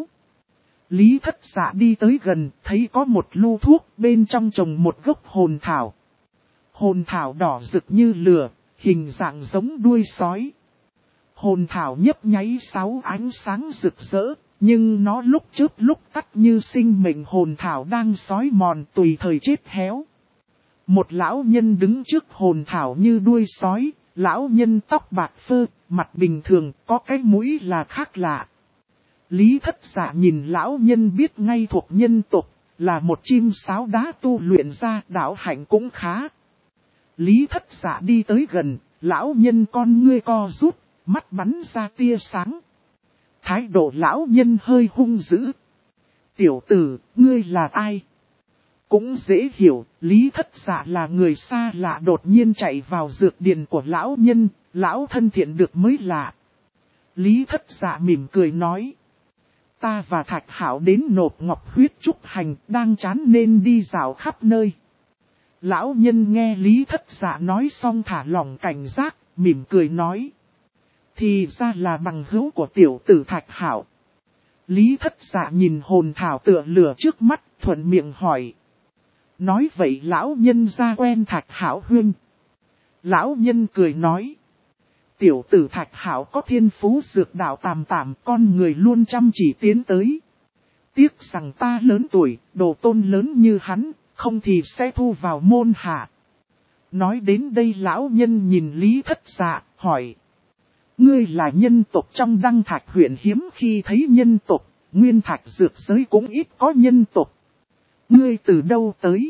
Lý Thất Dạ đi tới gần, thấy có một lu thuốc, bên trong trồng một gốc hồn thảo. Hồn thảo đỏ rực như lửa, hình dạng giống đuôi sói. Hồn thảo nhấp nháy sáu ánh sáng rực rỡ, nhưng nó lúc chớp lúc tắt như sinh mệnh hồn thảo đang xói mòn tùy thời chết héo. Một lão nhân đứng trước hồn thảo như đuôi sói, lão nhân tóc bạc phơ, mặt bình thường, có cái mũi là khác lạ. Lý Thất Dạ nhìn lão nhân biết ngay thuộc nhân tộc, là một chim sáo đá tu luyện ra, đạo hạnh cũng khá. Lý Thất Dạ đi tới gần, lão nhân con ngươi co rút, mắt bắn ra tia sáng. Thái độ lão nhân hơi hung dữ. Tiểu tử, ngươi là ai? Cũng dễ hiểu, Lý Thất Dạ là người xa lạ đột nhiên chạy vào dược điền của lão nhân, lão thân thiện được mới lạ. Lý Thất Dạ mỉm cười nói. Ta và Thạch Hạo đến nộp ngọc huyết trúc hành, đang chán nên đi dạo khắp nơi. Lão nhân nghe Lý Thất Dạ nói xong thả lỏng cảnh giác, mỉm cười nói. Thì ra là bằng hữu của tiểu tử Thạch Hạo. Lý Thất Dạ nhìn hồn thảo tựa lửa trước mắt, thuận miệng hỏi. Nói vậy lão nhân ra quen Thạch Hạo huynh. Lão nhân cười nói. Tiểu tử Thạch Hạo có thiên phú dược đạo tàm tạm, con người luôn chăm chỉ tiến tới. Tiếc rằng ta lớn tuổi, đồ tôn lớn như hắn, không thì sẽ thu vào môn hạ. Nói đến đây lão nhân nhìn Lý Thất Dạ, hỏi. Ngươi là nhân tộc trong Đăng Thạch huyện hiếm khi thấy nhân tộc, nguyên thạch dược giới cũng ít có nhân tộc. Ngươi từ đâu tới?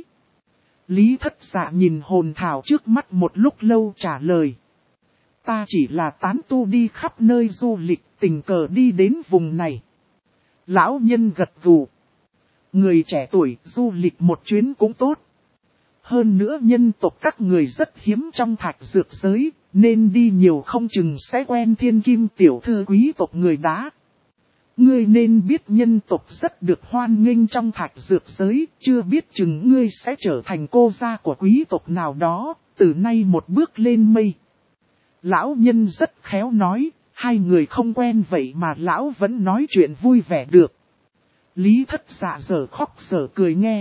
Lý Thất Dạ nhìn hồn thảo trước mắt một lúc lâu trả lời. Ta chỉ là tán tu đi khắp nơi du lịch, tình cờ đi đến vùng này. Lão nhân gật gù. Người trẻ tuổi du lịch một chuyến cũng tốt. Hơn nữa nhân tộc các người rất hiếm trong thạch dược giới, nên đi nhiều không chừng sẽ quen thiên kim tiểu thư quý tộc người đá. Ngươi nên biết nhân tộc rất được hoan nghênh trong thạch dược giới, chưa biết chừng ngươi sẽ trở thành cô gia của quý tộc nào đó, từ nay một bước lên mây. Lão nhân rất khéo nói, hai người không quen vậy mà lão vẫn nói chuyện vui vẻ được. Lý Thất Dạ giờ khóc giờ cười nghe.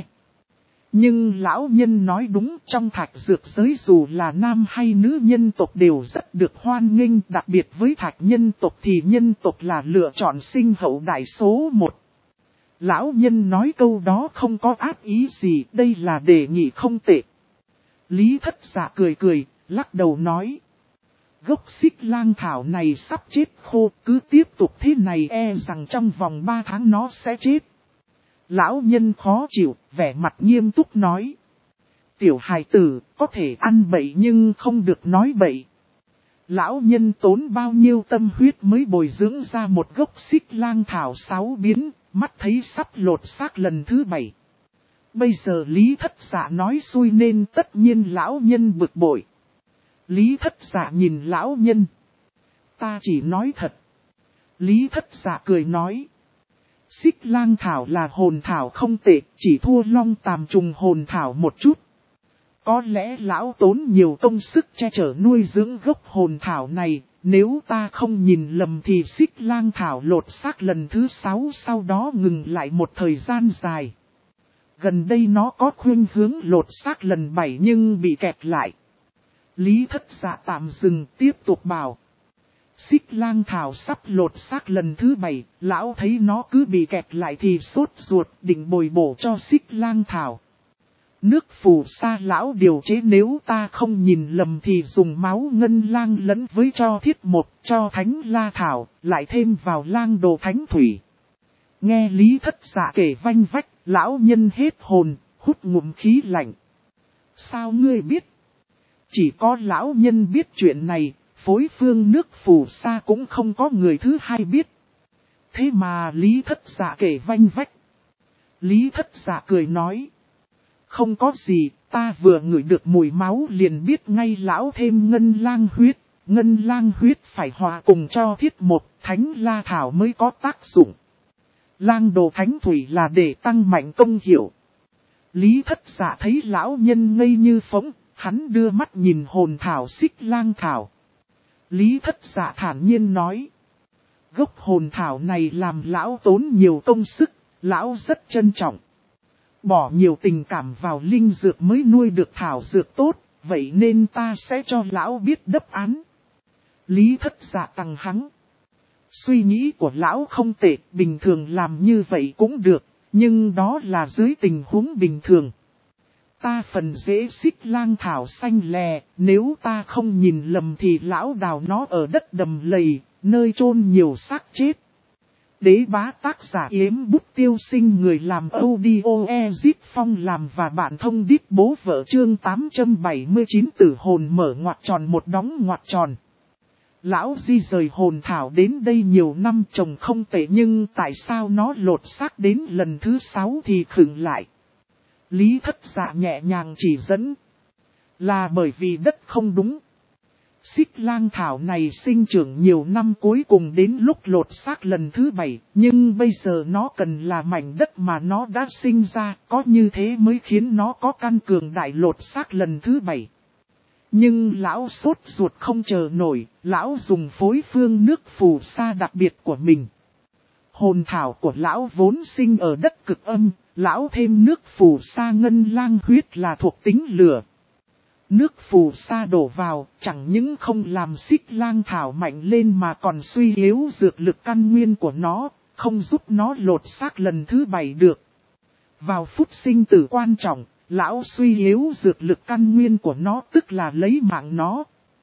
Nhưng lão nhân nói đúng, trong thạch dược giới dù là nam hay nữ nhân tộc đều rất được hoan nghênh, đặc biệt với thạch nhân tộc thì nhân tộc là lựa chọn sinh hậu đại số một. Lão nhân nói câu đó không có ác ý gì, đây là đề nghị không tệ. Lý Thất Dạ cười cười, lắc đầu nói. Gốc xích lang thảo này sắp chết khô, cứ tiếp tục thế này e rằng trong vòng 3 tháng nó sẽ chết. Lão nhân khó chịu, vẻ mặt nghiêm túc nói. Tiểu hài tử, có thể ăn bậy nhưng không được nói bậy. Lão nhân tốn bao nhiêu tâm huyết mới bồi dưỡng ra một gốc xích lang thảo 6 biến, mắt thấy sắp lột xác lần thứ 7. Bây giờ Lý Thất Dạ nói xui nên tất nhiên lão nhân bực bội. Lý Thất Dạ nhìn lão nhân. Ta chỉ nói thật. Lý Thất Dạ cười nói. Xích lang thảo là hồn thảo không tệ, chỉ thua long tàm trùng hồn thảo một chút. Có lẽ lão tốn nhiều công sức che chở nuôi dưỡng gốc hồn thảo này, nếu ta không nhìn lầm thì xích lang thảo lột xác lần thứ 6 sau đó ngừng lại một thời gian dài. Gần đây nó có khuynh hướng lột xác lần 7 nhưng bị kẹt lại. Lý Thất Dạ tạm dừng tiếp tục bảo. Xích lang thảo sắp lột xác lần thứ 7, lão thấy nó cứ bị kẹt lại thì sốt ruột định bồi bổ cho xích lang thảo. Nước phù sa lão điều chế nếu ta không nhìn lầm thì dùng máu ngân lang lẫn với cho thiết một, cho thánh la thảo, lại thêm vào lang đồ thánh thủy. Nghe Lý Thất Dạ kể vanh vách, lão nhân hết hồn, hút ngụm khí lạnh. Sao ngươi biết? Chỉ có lão nhân biết chuyện này. Phối phương nước phù sa cũng không có người thứ hai biết. Thế mà Lý Thất Dạ kể vanh vách. Lý Thất Dạ cười nói. Không có gì, ta vừa ngửi được mùi máu liền biết ngay lão thêm ngân lang huyết. Ngân lang huyết phải hòa cùng cho thiết một, thánh la thảo mới có tác dụng. Lang đồ thánh thủy là để tăng mạnh công hiệu. Lý Thất Dạ thấy lão nhân ngây như phỗng, hắn đưa mắt nhìn hồn thảo xích lang thảo. Lý Thất Dạ thản nhiên nói. Gốc hồn thảo này làm lão tốn nhiều công sức, lão rất trân trọng. Bỏ nhiều tình cảm vào linh dược mới nuôi được thảo dược tốt, vậy nên ta sẽ cho lão biết đáp án. Lý Thất Dạ tằng hắng. Suy nghĩ của lão không tệ, bình thường làm như vậy cũng được, nhưng đó là dưới tình huống bình thường. Ta phần rễ xích lang thảo xanh lè, nếu ta không nhìn lầm thì lão đào nó ở đất đầm lầy, nơi chôn nhiều xác chết. Đế bá tác giả Yếm Bút Tiêu Sinh, người làm audio Ezip Phong làm và bạn thông đít bố vợ chương 879 tử hồn mở ngoặc tròn một đóng ngoặc tròn. Lão di rời hồn thảo đến đây nhiều năm trồng không tệ nhưng tại sao nó lột xác đến lần thứ 6 thì khựng lại. Lý Thất Dạ nhẹ nhàng chỉ dẫn. Là bởi vì đất không đúng. Xích lang thảo này sinh trưởng nhiều năm cuối cùng đến lúc lột xác lần thứ 7, nhưng bây giờ nó cần là mảnh đất mà nó đã sinh ra, có như thế mới khiến nó có căn cường đại lột xác lần thứ 7. Nhưng lão sốt ruột không chờ nổi, lão dùng phối phương nước phù sa đặc biệt của mình. Hồn thảo của lão vốn sinh ở đất cực âm, lão thêm nước phù sa ngân lang huyết là thuộc tính lửa. Nước phù sa đổ vào, chẳng những không làm xích lang thảo mạnh lên mà còn suy yếu dược lực căn nguyên của nó, không giúp nó lột xác lần thứ 7 được. Vào phút sinh tử quan trọng, lão suy yếu dược lực căn nguyên của nó tức là lấy mạng nó.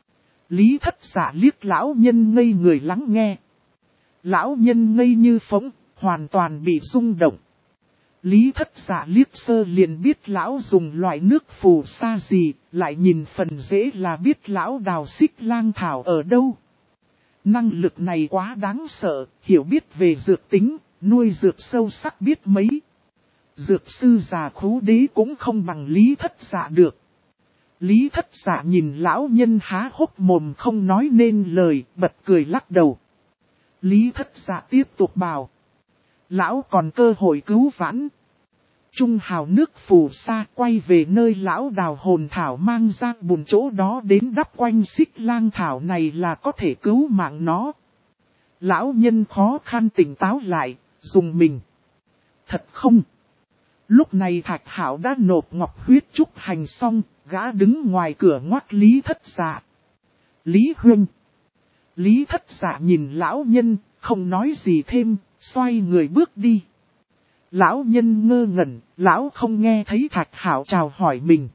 Lý Thất Dạ liếc lão nhân ngây người lắng nghe. Lão nhân ngây như phỗng, hoàn toàn bị rung động. Lý Thất Dạ liếc sơ liền biết lão dùng loại nước phù sa gì, lại nhìn phần dễ là biết lão đào xích lang thảo ở đâu. Năng lực này quá đáng sợ, hiểu biết về dược tính, nuôi dược sâu sắc biết mấy. Dược sư già khú đế cũng không bằng Lý Thất Dạ được. Lý Thất Dạ nhìn lão nhân há hốc mồm không nói nên lời, bật cười lắc đầu. Lý Thất Dạ tiếp tục bảo. Lão còn cơ hội cứu vãn. Trung hào nước phù sa quay về nơi lão đào hồn thảo mang ra bùn chỗ đó đến đắp quanh xích lang thảo này là có thể cứu mạng nó. Lão nhân khó khăn tỉnh táo lại, dùng mình. Thật không? Lúc này Thạch Hạo đã nộp ngọc huyết trúc hành xong, gã đứng ngoài cửa ngoắt Lý Thất Dạ. Lý Huynh. Lý Thất Dạ nhìn lão nhân, không nói gì thêm, xoay người bước đi. Lão nhân ngơ ngẩn, lão không nghe thấy Thạch Hạo chào hỏi mình.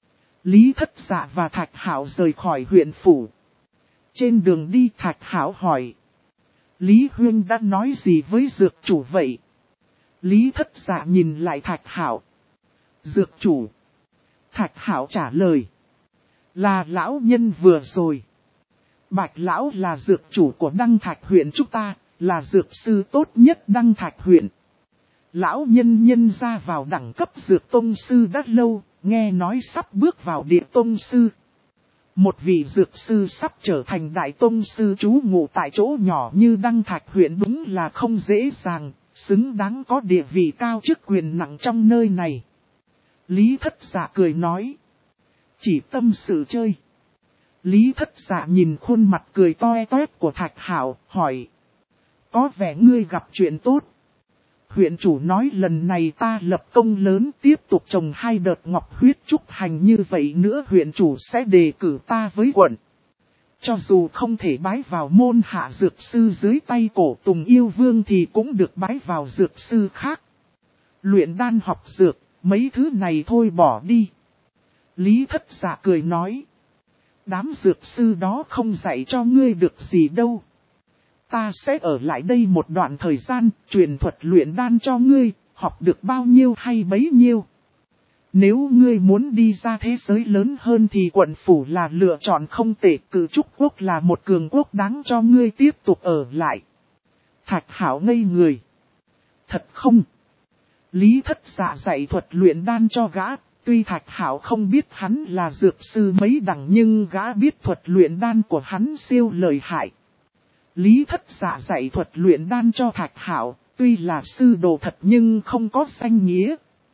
Lý Thất Dạ và Thạch Hạo rời khỏi huyện phủ. Trên đường đi Thạch Hạo hỏi. Lý Huynh đã nói gì với dược chủ vậy? Lý Thất Dạ nhìn lại Thạch Hạo. Dược chủ. Thạch Hạo trả lời. Là lão nhân vừa rồi. Bạch lão là dược chủ của Đăng Thạch huyện chúng ta, là dược sư tốt nhất Đăng Thạch huyện. Lão nhân ra vào đẳng cấp dược tông sư đã lâu, nghe nói sắp bước vào địa tông sư. Một vị dược sư sắp trở thành đại tông sư trú ngụ tại chỗ nhỏ như Đăng Thạch huyện đúng là không dễ dàng, xứng đáng có địa vị cao chức quyền nặng trong nơi này. Lý Thất Dạ cười nói. Chỉ tâm sự chơi. Lý Thất Dạ nhìn khuôn mặt cười toe toét của Thạch Hạo, hỏi. Có vẻ ngươi gặp chuyện tốt. Huyện chủ nói lần này ta lập công lớn tiếp tục trồng 2 đợt ngọc huyết trúc hành như vậy nữa huyện chủ sẽ đề cử ta với quận. Cho dù không thể bái vào môn hạ dược sư dưới tay cổ Tùng Yêu Vương thì cũng được bái vào dược sư khác. Luyện đan học dược, mấy thứ này thôi bỏ đi. Lý Thất Dạ cười nói. Đám dược sư đó không dạy cho ngươi được gì đâu. Ta sẽ ở lại đây một đoạn thời gian, truyền thuật luyện đan cho ngươi, học được bao nhiêu hay bấy nhiêu. Nếu ngươi muốn đi ra thế giới lớn hơn thì quận phủ là lựa chọn không tệ, Cử Trúc Quốc là một cường quốc đáng cho ngươi tiếp tục ở lại. Thạch Hạo ngây người. Thật không? Lý Thất Dạ dạy thuật luyện đan cho gã, tuy Thạch Hạo không biết hắn là dược sư mấy đẳng nhưng gã biết thuật luyện đan của hắn siêu lợi hại. Lý Thất Dạ dạy thuật luyện đan cho Thạch Hạo, tuy là sư đồ thật nhưng không có danh nghĩa.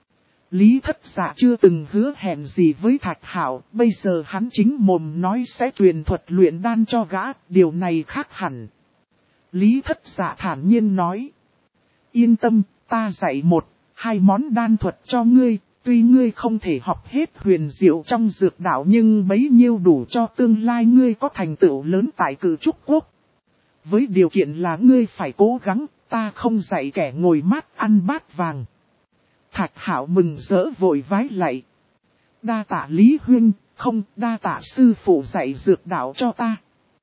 Lý Thất Dạ chưa từng hứa hẹn gì với Thạch Hạo, bây giờ hắn chính mồm nói sẽ truyền thuật luyện đan cho gã, điều này khác hẳn. Lý Thất Dạ thản nhiên nói. Yên tâm, ta dạy 1-2 món đan thuật cho ngươi, tuy ngươi không thể học hết huyền diệu trong dược đạo nhưng bấy nhiêu đủ cho tương lai ngươi có thành tựu lớn tại Cử Trúc Quốc. Với điều kiện là ngươi phải cố gắng, ta không dạy kẻ ngồi mát ăn bát vàng. Thạch Hạo mừng rỡ vội vái lạy. Đa tạ Lý Huynh, không đa tạ sư phụ dạy dược đạo cho ta.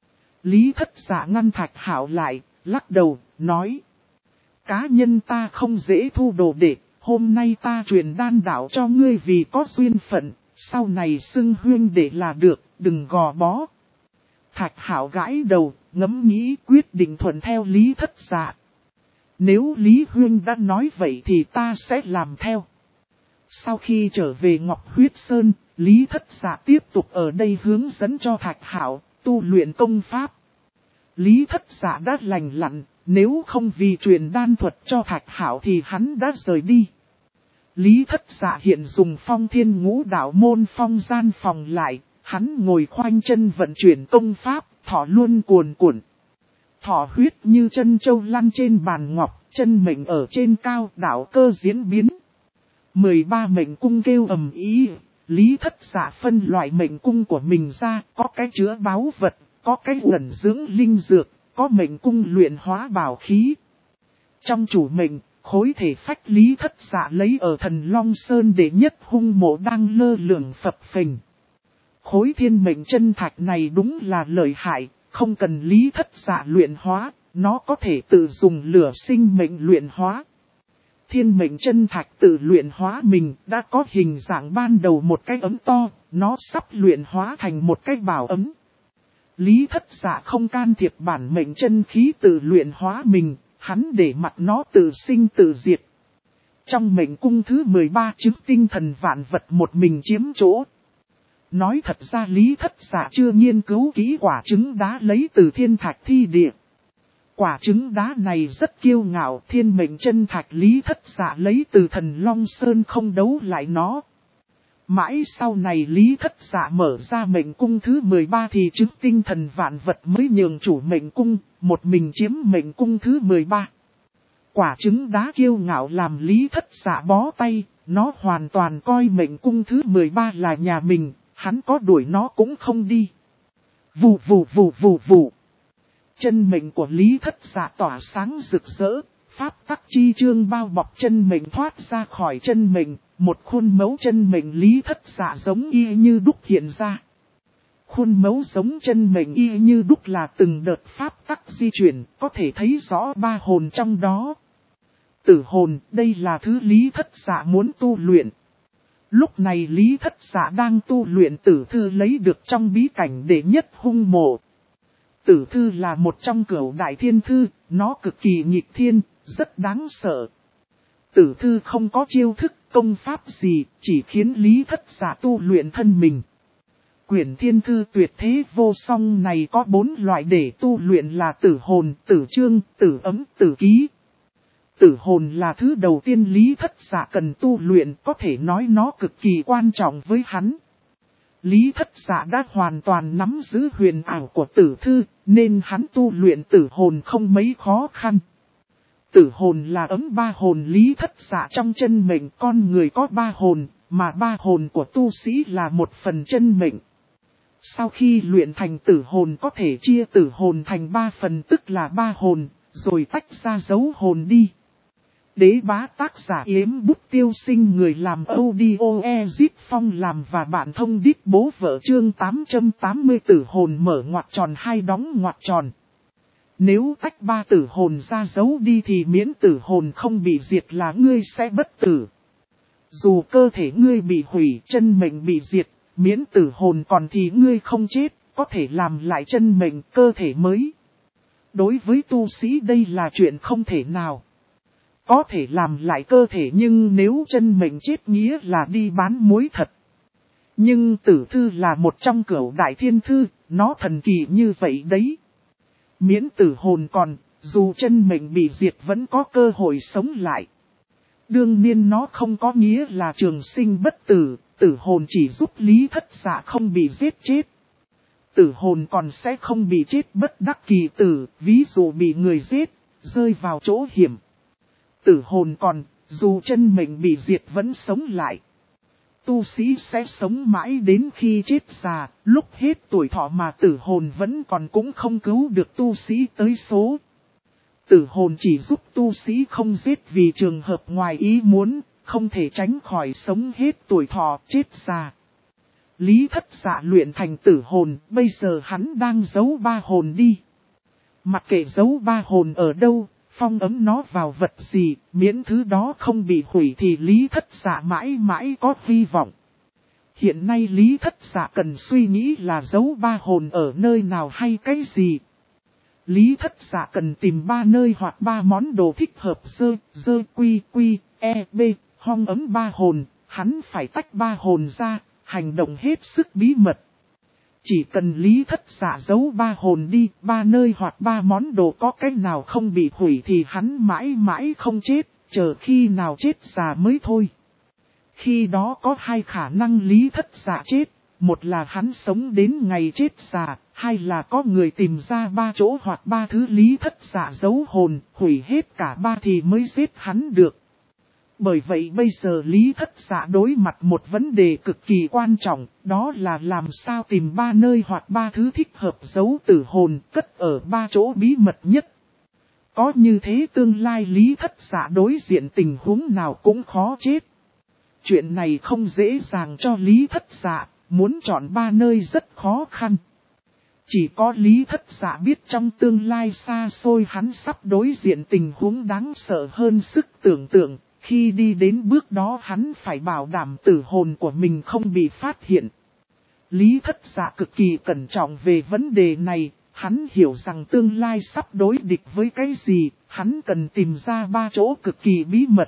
Lý Thất Dạ ngăn Thạch Hạo lại, lắc đầu, nói. Cá nhân ta không dễ thu đồ đệ, hôm nay ta truyền đan đạo cho ngươi vì có duyên phận, sau này xưng huynh đệ là được, đừng gò bó. Thạch Hạo gãi đầu, ngẫm nghĩ quyết định thuận theo Lý Thất Dạ. Nếu Lý Huyên đã nói vậy thì ta sẽ làm theo. Sau khi trở về Ngọc Huyết Sơn, Lý Thất Dạ tiếp tục ở đây hướng dẫn cho Thạch Hạo tu luyện công pháp. Lý Thất Dạ đã lành lặn, nếu không vì truyền đan thuật cho Thạch Hạo thì hắn đã rời đi. Lý Thất Dạ hiện dùng Phong Thiên Ngũ Đạo môn phong gian phòng lại, hắn ngồi khoanh chân vận chuyển công pháp, thọ luôn cuồn cuộn. Thọ huyết như chân châu lăn trên bàn ngọc, chân mệnh ở trên cao, đạo cơ diễn biến. 13 mệnh cung kêu ầm ý, Lý Thất Dạ phân loại mệnh cung của mình ra, có cái chứa báu vật, có cái ẩn dưỡng linh dược, có mệnh cung luyện hóa bảo khí. Trong chủ mệnh, khối thể phách Lý Thất Dạ lấy ở Thần Long Sơn đệ nhất hung mộ đang lơ lửng phập phình. Khối thiên mệnh chân thạch này đúng là lợi hại, không cần Lý Thất Dạ luyện hóa, nó có thể tự dùng lửa sinh mệnh luyện hóa. Thiên mệnh chân thạch tự luyện hóa mình đã có hình dạng ban đầu một cái ấm to, nó sắp luyện hóa thành một cái bảo ấm. Lý Thất Dạ không can thiệp bản mệnh chân khí tự luyện hóa mình, hắn để mặc nó tự sinh tự diệt. Trong mệnh cung thứ 13 chứng tinh thần vạn vật một mình chiếm chỗ. Nói thật ra Lý Thất Dạ chưa nghiên cứu kỹ quả trứng đá lấy từ thiên thạch thi địa. Quả trứng đá này rất kiêu ngạo, thiên mệnh chân thạch Lý Thất Dạ lấy từ Thần Long Sơn không đấu lại nó. Mãi sau này Lý Thất Dạ mở ra mệnh cung thứ 13 thì chứng tinh thần vạn vật mới nhường chủ mệnh cung, một mình chiếm mệnh cung thứ 13. Quả trứng đá kiêu ngạo làm Lý Thất Dạ bó tay, nó hoàn toàn coi mệnh cung thứ 13 là nhà mình, hắn có đuổi nó cũng không đi. Vù vù vù vù vù. Chân mệnh của Lý Thất Dạ tỏa sáng rực rỡ, pháp tắc chi chương bao bọc chân mệnh thoát ra khỏi chân mệnh, một khuôn mẫu chân mệnh Lý Thất Dạ giống y như đúc hiện ra. Khuôn mẫu giống chân mệnh y như đúc là từng đợt pháp tắc di chuyển, có thể thấy rõ ba hồn trong đó. Tử hồn, đây là thứ Lý Thất Dạ muốn tu luyện. Lúc này Lý Thất Dạ đang tu luyện tử thư lấy được trong bí cảnh đệ nhất hung mộ. Tử thư là một trong cửu đại thiên thư, nó cực kỳ nghịch thiên, rất đáng sợ. Tử thư không có chiêu thức, công pháp gì, chỉ khiến Lý Thất Dạ tu luyện thân mình. Quyển thiên thư tuyệt thế vô song này có 4 loại để tu luyện là tử hồn, tử chương, tử ấm, tử ký. Tử hồn là thứ đầu tiên Lý Thất Dạ cần tu luyện, có thể nói nó cực kỳ quan trọng với hắn. Lý Thất Dạ đã hoàn toàn nắm giữ huyền ảo của tử thư, nên hắn tu luyện tử hồn không mấy khó khăn. Tử hồn là ấm ba hồn Lý Thất Dạ trong chân mệnh, con người có 3 hồn, mà 3 hồn của tu sĩ là 1 phần chân mệnh. Sau khi luyện thành tử hồn có thể chia tử hồn thành 3 phần tức là 3 hồn, rồi tách ra dấu hồn đi. Đế bá tác giả Yếm Bút Tiêu Sinh, người làm audio Ezip Phong làm và bạn thông đít bố vợ chương 880 tử hồn mở ngoặc tròn 2 đóng ngoặc tròn. Nếu tách 3 tử hồn ra giấu đi thì miễn tử hồn không bị diệt là ngươi sẽ bất tử. Dù cơ thể ngươi bị hủy, chân mệnh bị diệt, miễn tử hồn còn thì ngươi không chết, có thể làm lại chân mệnh cơ thể mới. Đối với tu sĩ đây là chuyện không thể nào. Có thể làm lại cơ thể nhưng nếu chân mệnh chết nghĩa là đi bán muối thật. Nhưng tử thư là một trong cửu đại thiên thư, nó thần kỳ như vậy đấy. Miễn tử hồn còn, dù chân mệnh bị diệt vẫn có cơ hội sống lại. Đương nhiên nó không có nghĩa là trường sinh bất tử, tử hồn chỉ giúp Lý Thất Dạ không bị giết chết. Tử hồn còn sẽ không bị chết bất đắc kỳ tử, ví dụ bị người giết, rơi vào chỗ hiểm. Tử hồn còn, dù chân mệnh bị diệt vẫn sống lại. Tu sĩ sẽ sống mãi đến khi chết già, lúc hết tuổi thọ mà tử hồn vẫn còn cũng không cứu được tu sĩ tới số. Tử hồn chỉ giúp tu sĩ không giết vì trường hợp ngoài ý muốn, không thể tránh khỏi sống hết tuổi thọ chết già. Lý Thất Dạ luyện thành tử hồn, bây giờ hắn đang giấu 3 hồn đi. Mặc kệ giấu 3 hồn ở đâu, phong ấm nó vào vật gì, miễn thứ đó không bị hủy thì Lý Thất Dạ mãi mãi có hy vọng. Hiện nay Lý Thất Dạ cần suy nghĩ là giấu ba hồn ở nơi nào hay cái gì. Lý Thất Dạ cần tìm ba nơi hoặc ba món đồ thích hợp b, hong ấm ba hồn, hắn phải tách ba hồn ra, hành động hết sức bí mật. Chỉ cần Lý Thất Dạ giấu ba hồn đi, ba nơi hoặc ba món đồ có cách nào không bị hủy thì hắn mãi mãi không chết, chờ khi nào chết già mới thôi. Khi đó có hai khả năng Lý Thất Dạ chết, một là hắn sống đến ngày chết già, hai là có người tìm ra ba chỗ hoặc ba thứ Lý Thất Dạ giấu hồn, hủy hết cả ba thì mới giết hắn được. Bởi vậy bây giờ Lý Thất Dạ đối mặt một vấn đề cực kỳ quan trọng, đó là làm sao tìm ba nơi hoặc ba thứ thích hợp giấu tử hồn cất ở ba chỗ bí mật nhất. Có như thế tương lai Lý Thất Dạ đối diện tình huống nào cũng khó chết. Chuyện này không dễ dàng cho Lý Thất Dạ, muốn chọn ba nơi rất khó khăn. Chỉ có Lý Thất Dạ biết trong tương lai xa xôi hắn sắp đối diện tình huống đáng sợ hơn sức tưởng tượng. Khi đi đến bước đó hắn phải bảo đảm tử hồn của mình không bị phát hiện. Lý Thất Dạ cực kỳ cẩn trọng về vấn đề này, hắn hiểu rằng tương lai sắp đối địch với cái gì, hắn cần tìm ra ba chỗ cực kỳ bí mật.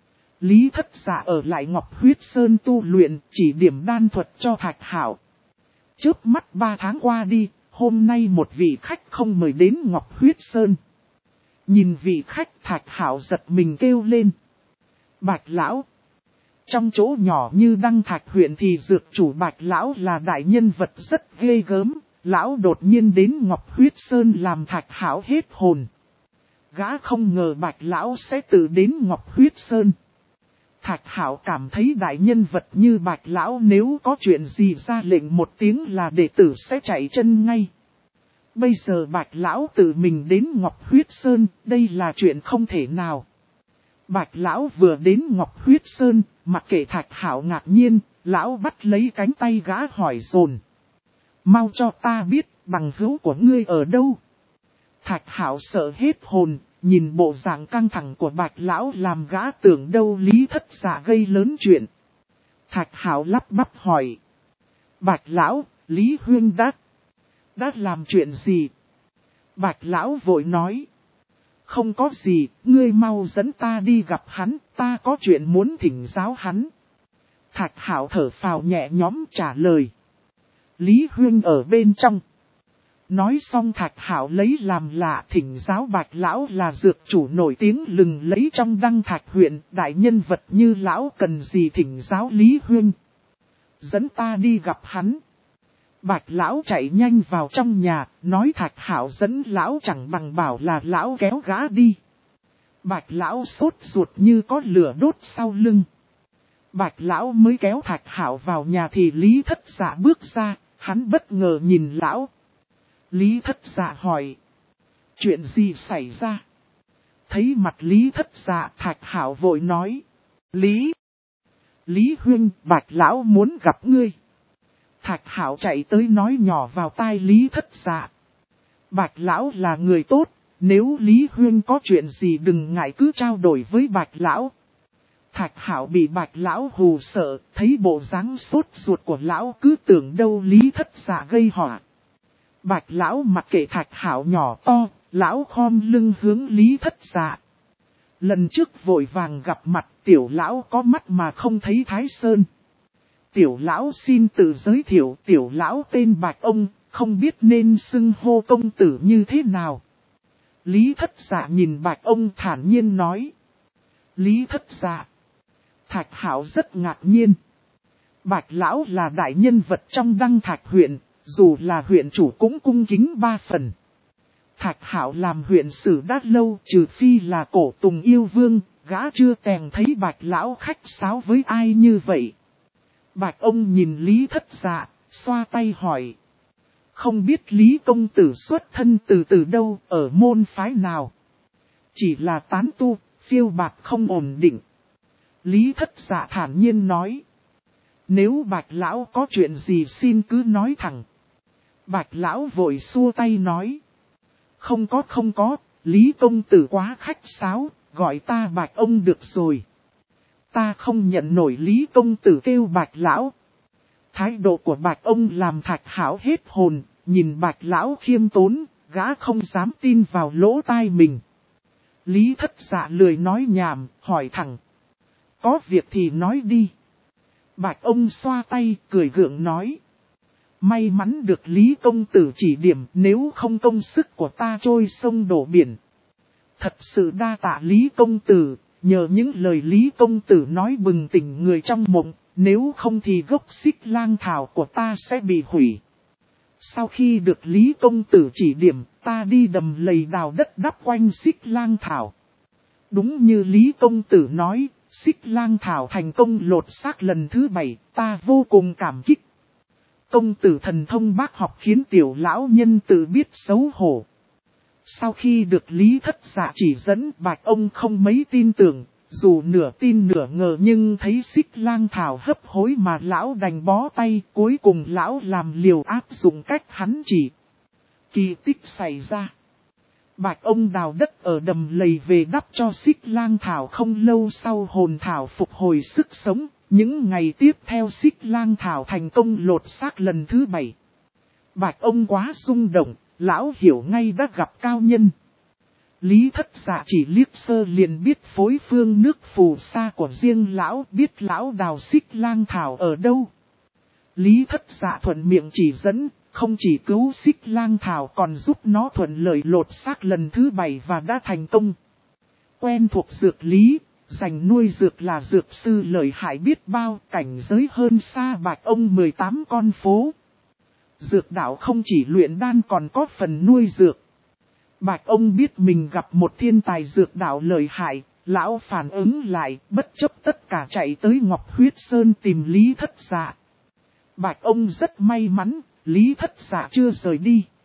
Lý Thất Dạ ở lại Ngọc Huyết Sơn tu luyện, chỉ điểm đan thuật cho Thạch Hạo. Chớp mắt 3 tháng qua đi, hôm nay một vị khách không mời đến Ngọc Huyết Sơn. Nhìn vị khách Thạch Hạo giật mình kêu lên. Bạch Lão. Trong chỗ nhỏ như Đăng Thạch huyện thì dược chủ Bạch Lão là đại nhân vật rất ghê gớm. Lão đột nhiên đến Ngọc Huyết Sơn làm Thạch Hạo hết hồn. Gã không ngờ Bạch Lão sẽ tự đến Ngọc Huyết Sơn. Thạch Hạo cảm thấy đại nhân vật như Bạch Lão nếu có chuyện gì ra lệnh một tiếng là đệ tử sẽ chạy chân ngay. Bây giờ Bạch Lão tự mình đến Ngọc Huyết Sơn, đây là chuyện không thể nào. Bạch Lão vừa đến Ngọc Huyết Sơn, mặc kệ Thạch Hạo ngạc nhiên, Lão bắt lấy cánh tay gã hỏi dồn. Mau cho ta biết, bằng hữu của ngươi ở đâu? Thạch Hạo sợ hết hồn, nhìn bộ dạng căng thẳng của Bạch Lão làm gã tưởng đâu Lý Thất Dạ gây lớn chuyện. Thạch Hạo lắp bắp hỏi. Bạch Lão, Lý Huyên đã làm chuyện gì? Bạch Lão vội nói. Không có gì, ngươi mau dẫn ta đi gặp hắn, ta có chuyện muốn thỉnh giáo hắn. Thạch Hạo thở phào nhẹ nhõm trả lời. Lý Huyên ở bên trong. Nói xong Thạch Hạo lấy làm lạ thỉnh giáo Bạch Lão là dược chủ nổi tiếng lừng lẫy trong Đăng Thạch huyện, đại nhân vật như Lão cần gì thỉnh giáo Lý Huyên. Dẫn ta đi gặp hắn. Bạch Lão chạy nhanh vào trong nhà, nói Thạch Hạo dẫn Lão chẳng bằng bảo là Lão kéo gã đi. Bạch Lão sốt ruột như có lửa đốt sau lưng. Bạch Lão mới kéo Thạch Hạo vào nhà thì Lý Thất Dạ bước ra, hắn bất ngờ nhìn Lão. Lý Thất Dạ hỏi. Chuyện gì xảy ra? Thấy mặt Lý Thất Dạ Thạch Hạo vội nói. Lý Huyên, Bạch Lão muốn gặp ngươi. Thạch Hạo chạy tới nói nhỏ vào tai Lý Thất Dạ. Bạch Lão là người tốt, nếu Lý Huyên có chuyện gì đừng ngại cứ trao đổi với Bạch Lão. Thạch Hạo bị Bạch Lão hù sợ, thấy bộ dáng sốt ruột của Lão cứ tưởng đâu Lý Thất Dạ gây họa. Bạch Lão mặc kệ Thạch Hạo nhỏ to, Lão khom lưng hướng Lý Thất Dạ. Lần trước vội vàng gặp mặt tiểu Lão có mắt mà không thấy Thái Sơn. Tiểu Lão xin tự giới thiệu, tiểu Lão tên Bạch ông, không biết nên xưng hô công tử như thế nào. Lý Thất Dạ nhìn Bạch ông thản nhiên nói. Lý Thất Dạ. Thạch Hạo rất ngạc nhiên. Bạch Lão là đại nhân vật trong Đăng Thạch huyện, dù là huyện chủ cũng cung kính 3 phần. Thạch Hạo làm huyện sử đã lâu, trừ phi là Cổ Tùng yêu vương, gã chưa tèng thấy Bạch Lão khách sáo với ai như vậy. Bạch ông nhìn Lý Thất Dạ, xoa tay hỏi. Không biết Lý công tử xuất thân từ đâu, ở môn phái nào? Chỉ là tán tu, phiêu bạt không ổn định. Lý Thất Dạ thản nhiên nói. Nếu Bạch Lão có chuyện gì xin cứ nói thẳng. Bạch Lão vội xua tay nói. Không có, Lý công tử quá khách sáo, gọi ta Bạch ông được rồi. Ta không nhận nổi Lý công tử kêu Bạch Lão. Thái độ của Bạch ông làm Thạch Hảo hết hồn, nhìn Bạch lão khiêm tốn, gã không dám tin vào lỗ tai mình. Lý Thất Dạ lười nói nhảm, hỏi thẳng. Có việc thì nói đi. Bạch ông xoa tay, cười gượng nói. May mắn được Lý công tử chỉ điểm, nếu không công sức của ta trôi sông đổ biển. Thật sự đa tạ Lý công tử, nhờ những lời Lý công tử nói bừng tỉnh người trong mộng, nếu không thì gốc xích lang thảo của ta sẽ bị hủy. Sau khi được Lý công tử chỉ điểm, ta đi đầm lầy đào đất đắp quanh xích lang thảo. Đúng như Lý công tử nói, xích lang thảo thành công lột xác lần thứ 7, ta vô cùng cảm kích. Công tử thần thông bác học khiến tiểu lão nhân tự biết xấu hổ. Sau khi được Lý Thất Dạ chỉ dẫn, Bạch ông không mấy tin tưởng, dù nửa tin nửa ngờ nhưng thấy xích lang thảo hấp hối mà lão đành bó tay, cuối cùng lão làm liều áp dụng cách hắn chỉ. Kỳ tích xảy ra. Bạch ông đào đất ở đầm lầy về đắp cho xích lang thảo, không lâu sau hồn thảo phục hồi sức sống, những ngày tiếp theo xích lang thảo thành công lột xác lần thứ 7. Bạch ông quá rung động, lão hiểu ngay đã gặp cao nhân. Lý Thất Dạ chỉ liếc sơ liền biết phối phương nước phù sa của riêng lão, biết lão đào xích lang thảo ở đâu. Lý Thất Dạ thuận miệng chỉ dẫn, không chỉ cứu xích lang thảo còn giúp nó thuận lợi lột xác lần thứ 7 và đã thành công. Quen thuộc dược lý, dành nuôi dược là dược sư lợi hại biết bao, cảnh giới hơn xa Bạch ông 18 con phố. Dược đạo không chỉ luyện đan còn có phần nuôi dược. Bạch ông biết mình gặp một thiên tài dược đạo lợi hại, lão phản ứng lại, bất chấp tất cả chạy tới Ngọc Huyết Sơn tìm Lý Thất Dạ. Bạch ông rất may mắn, Lý Thất Dạ chưa rời đi.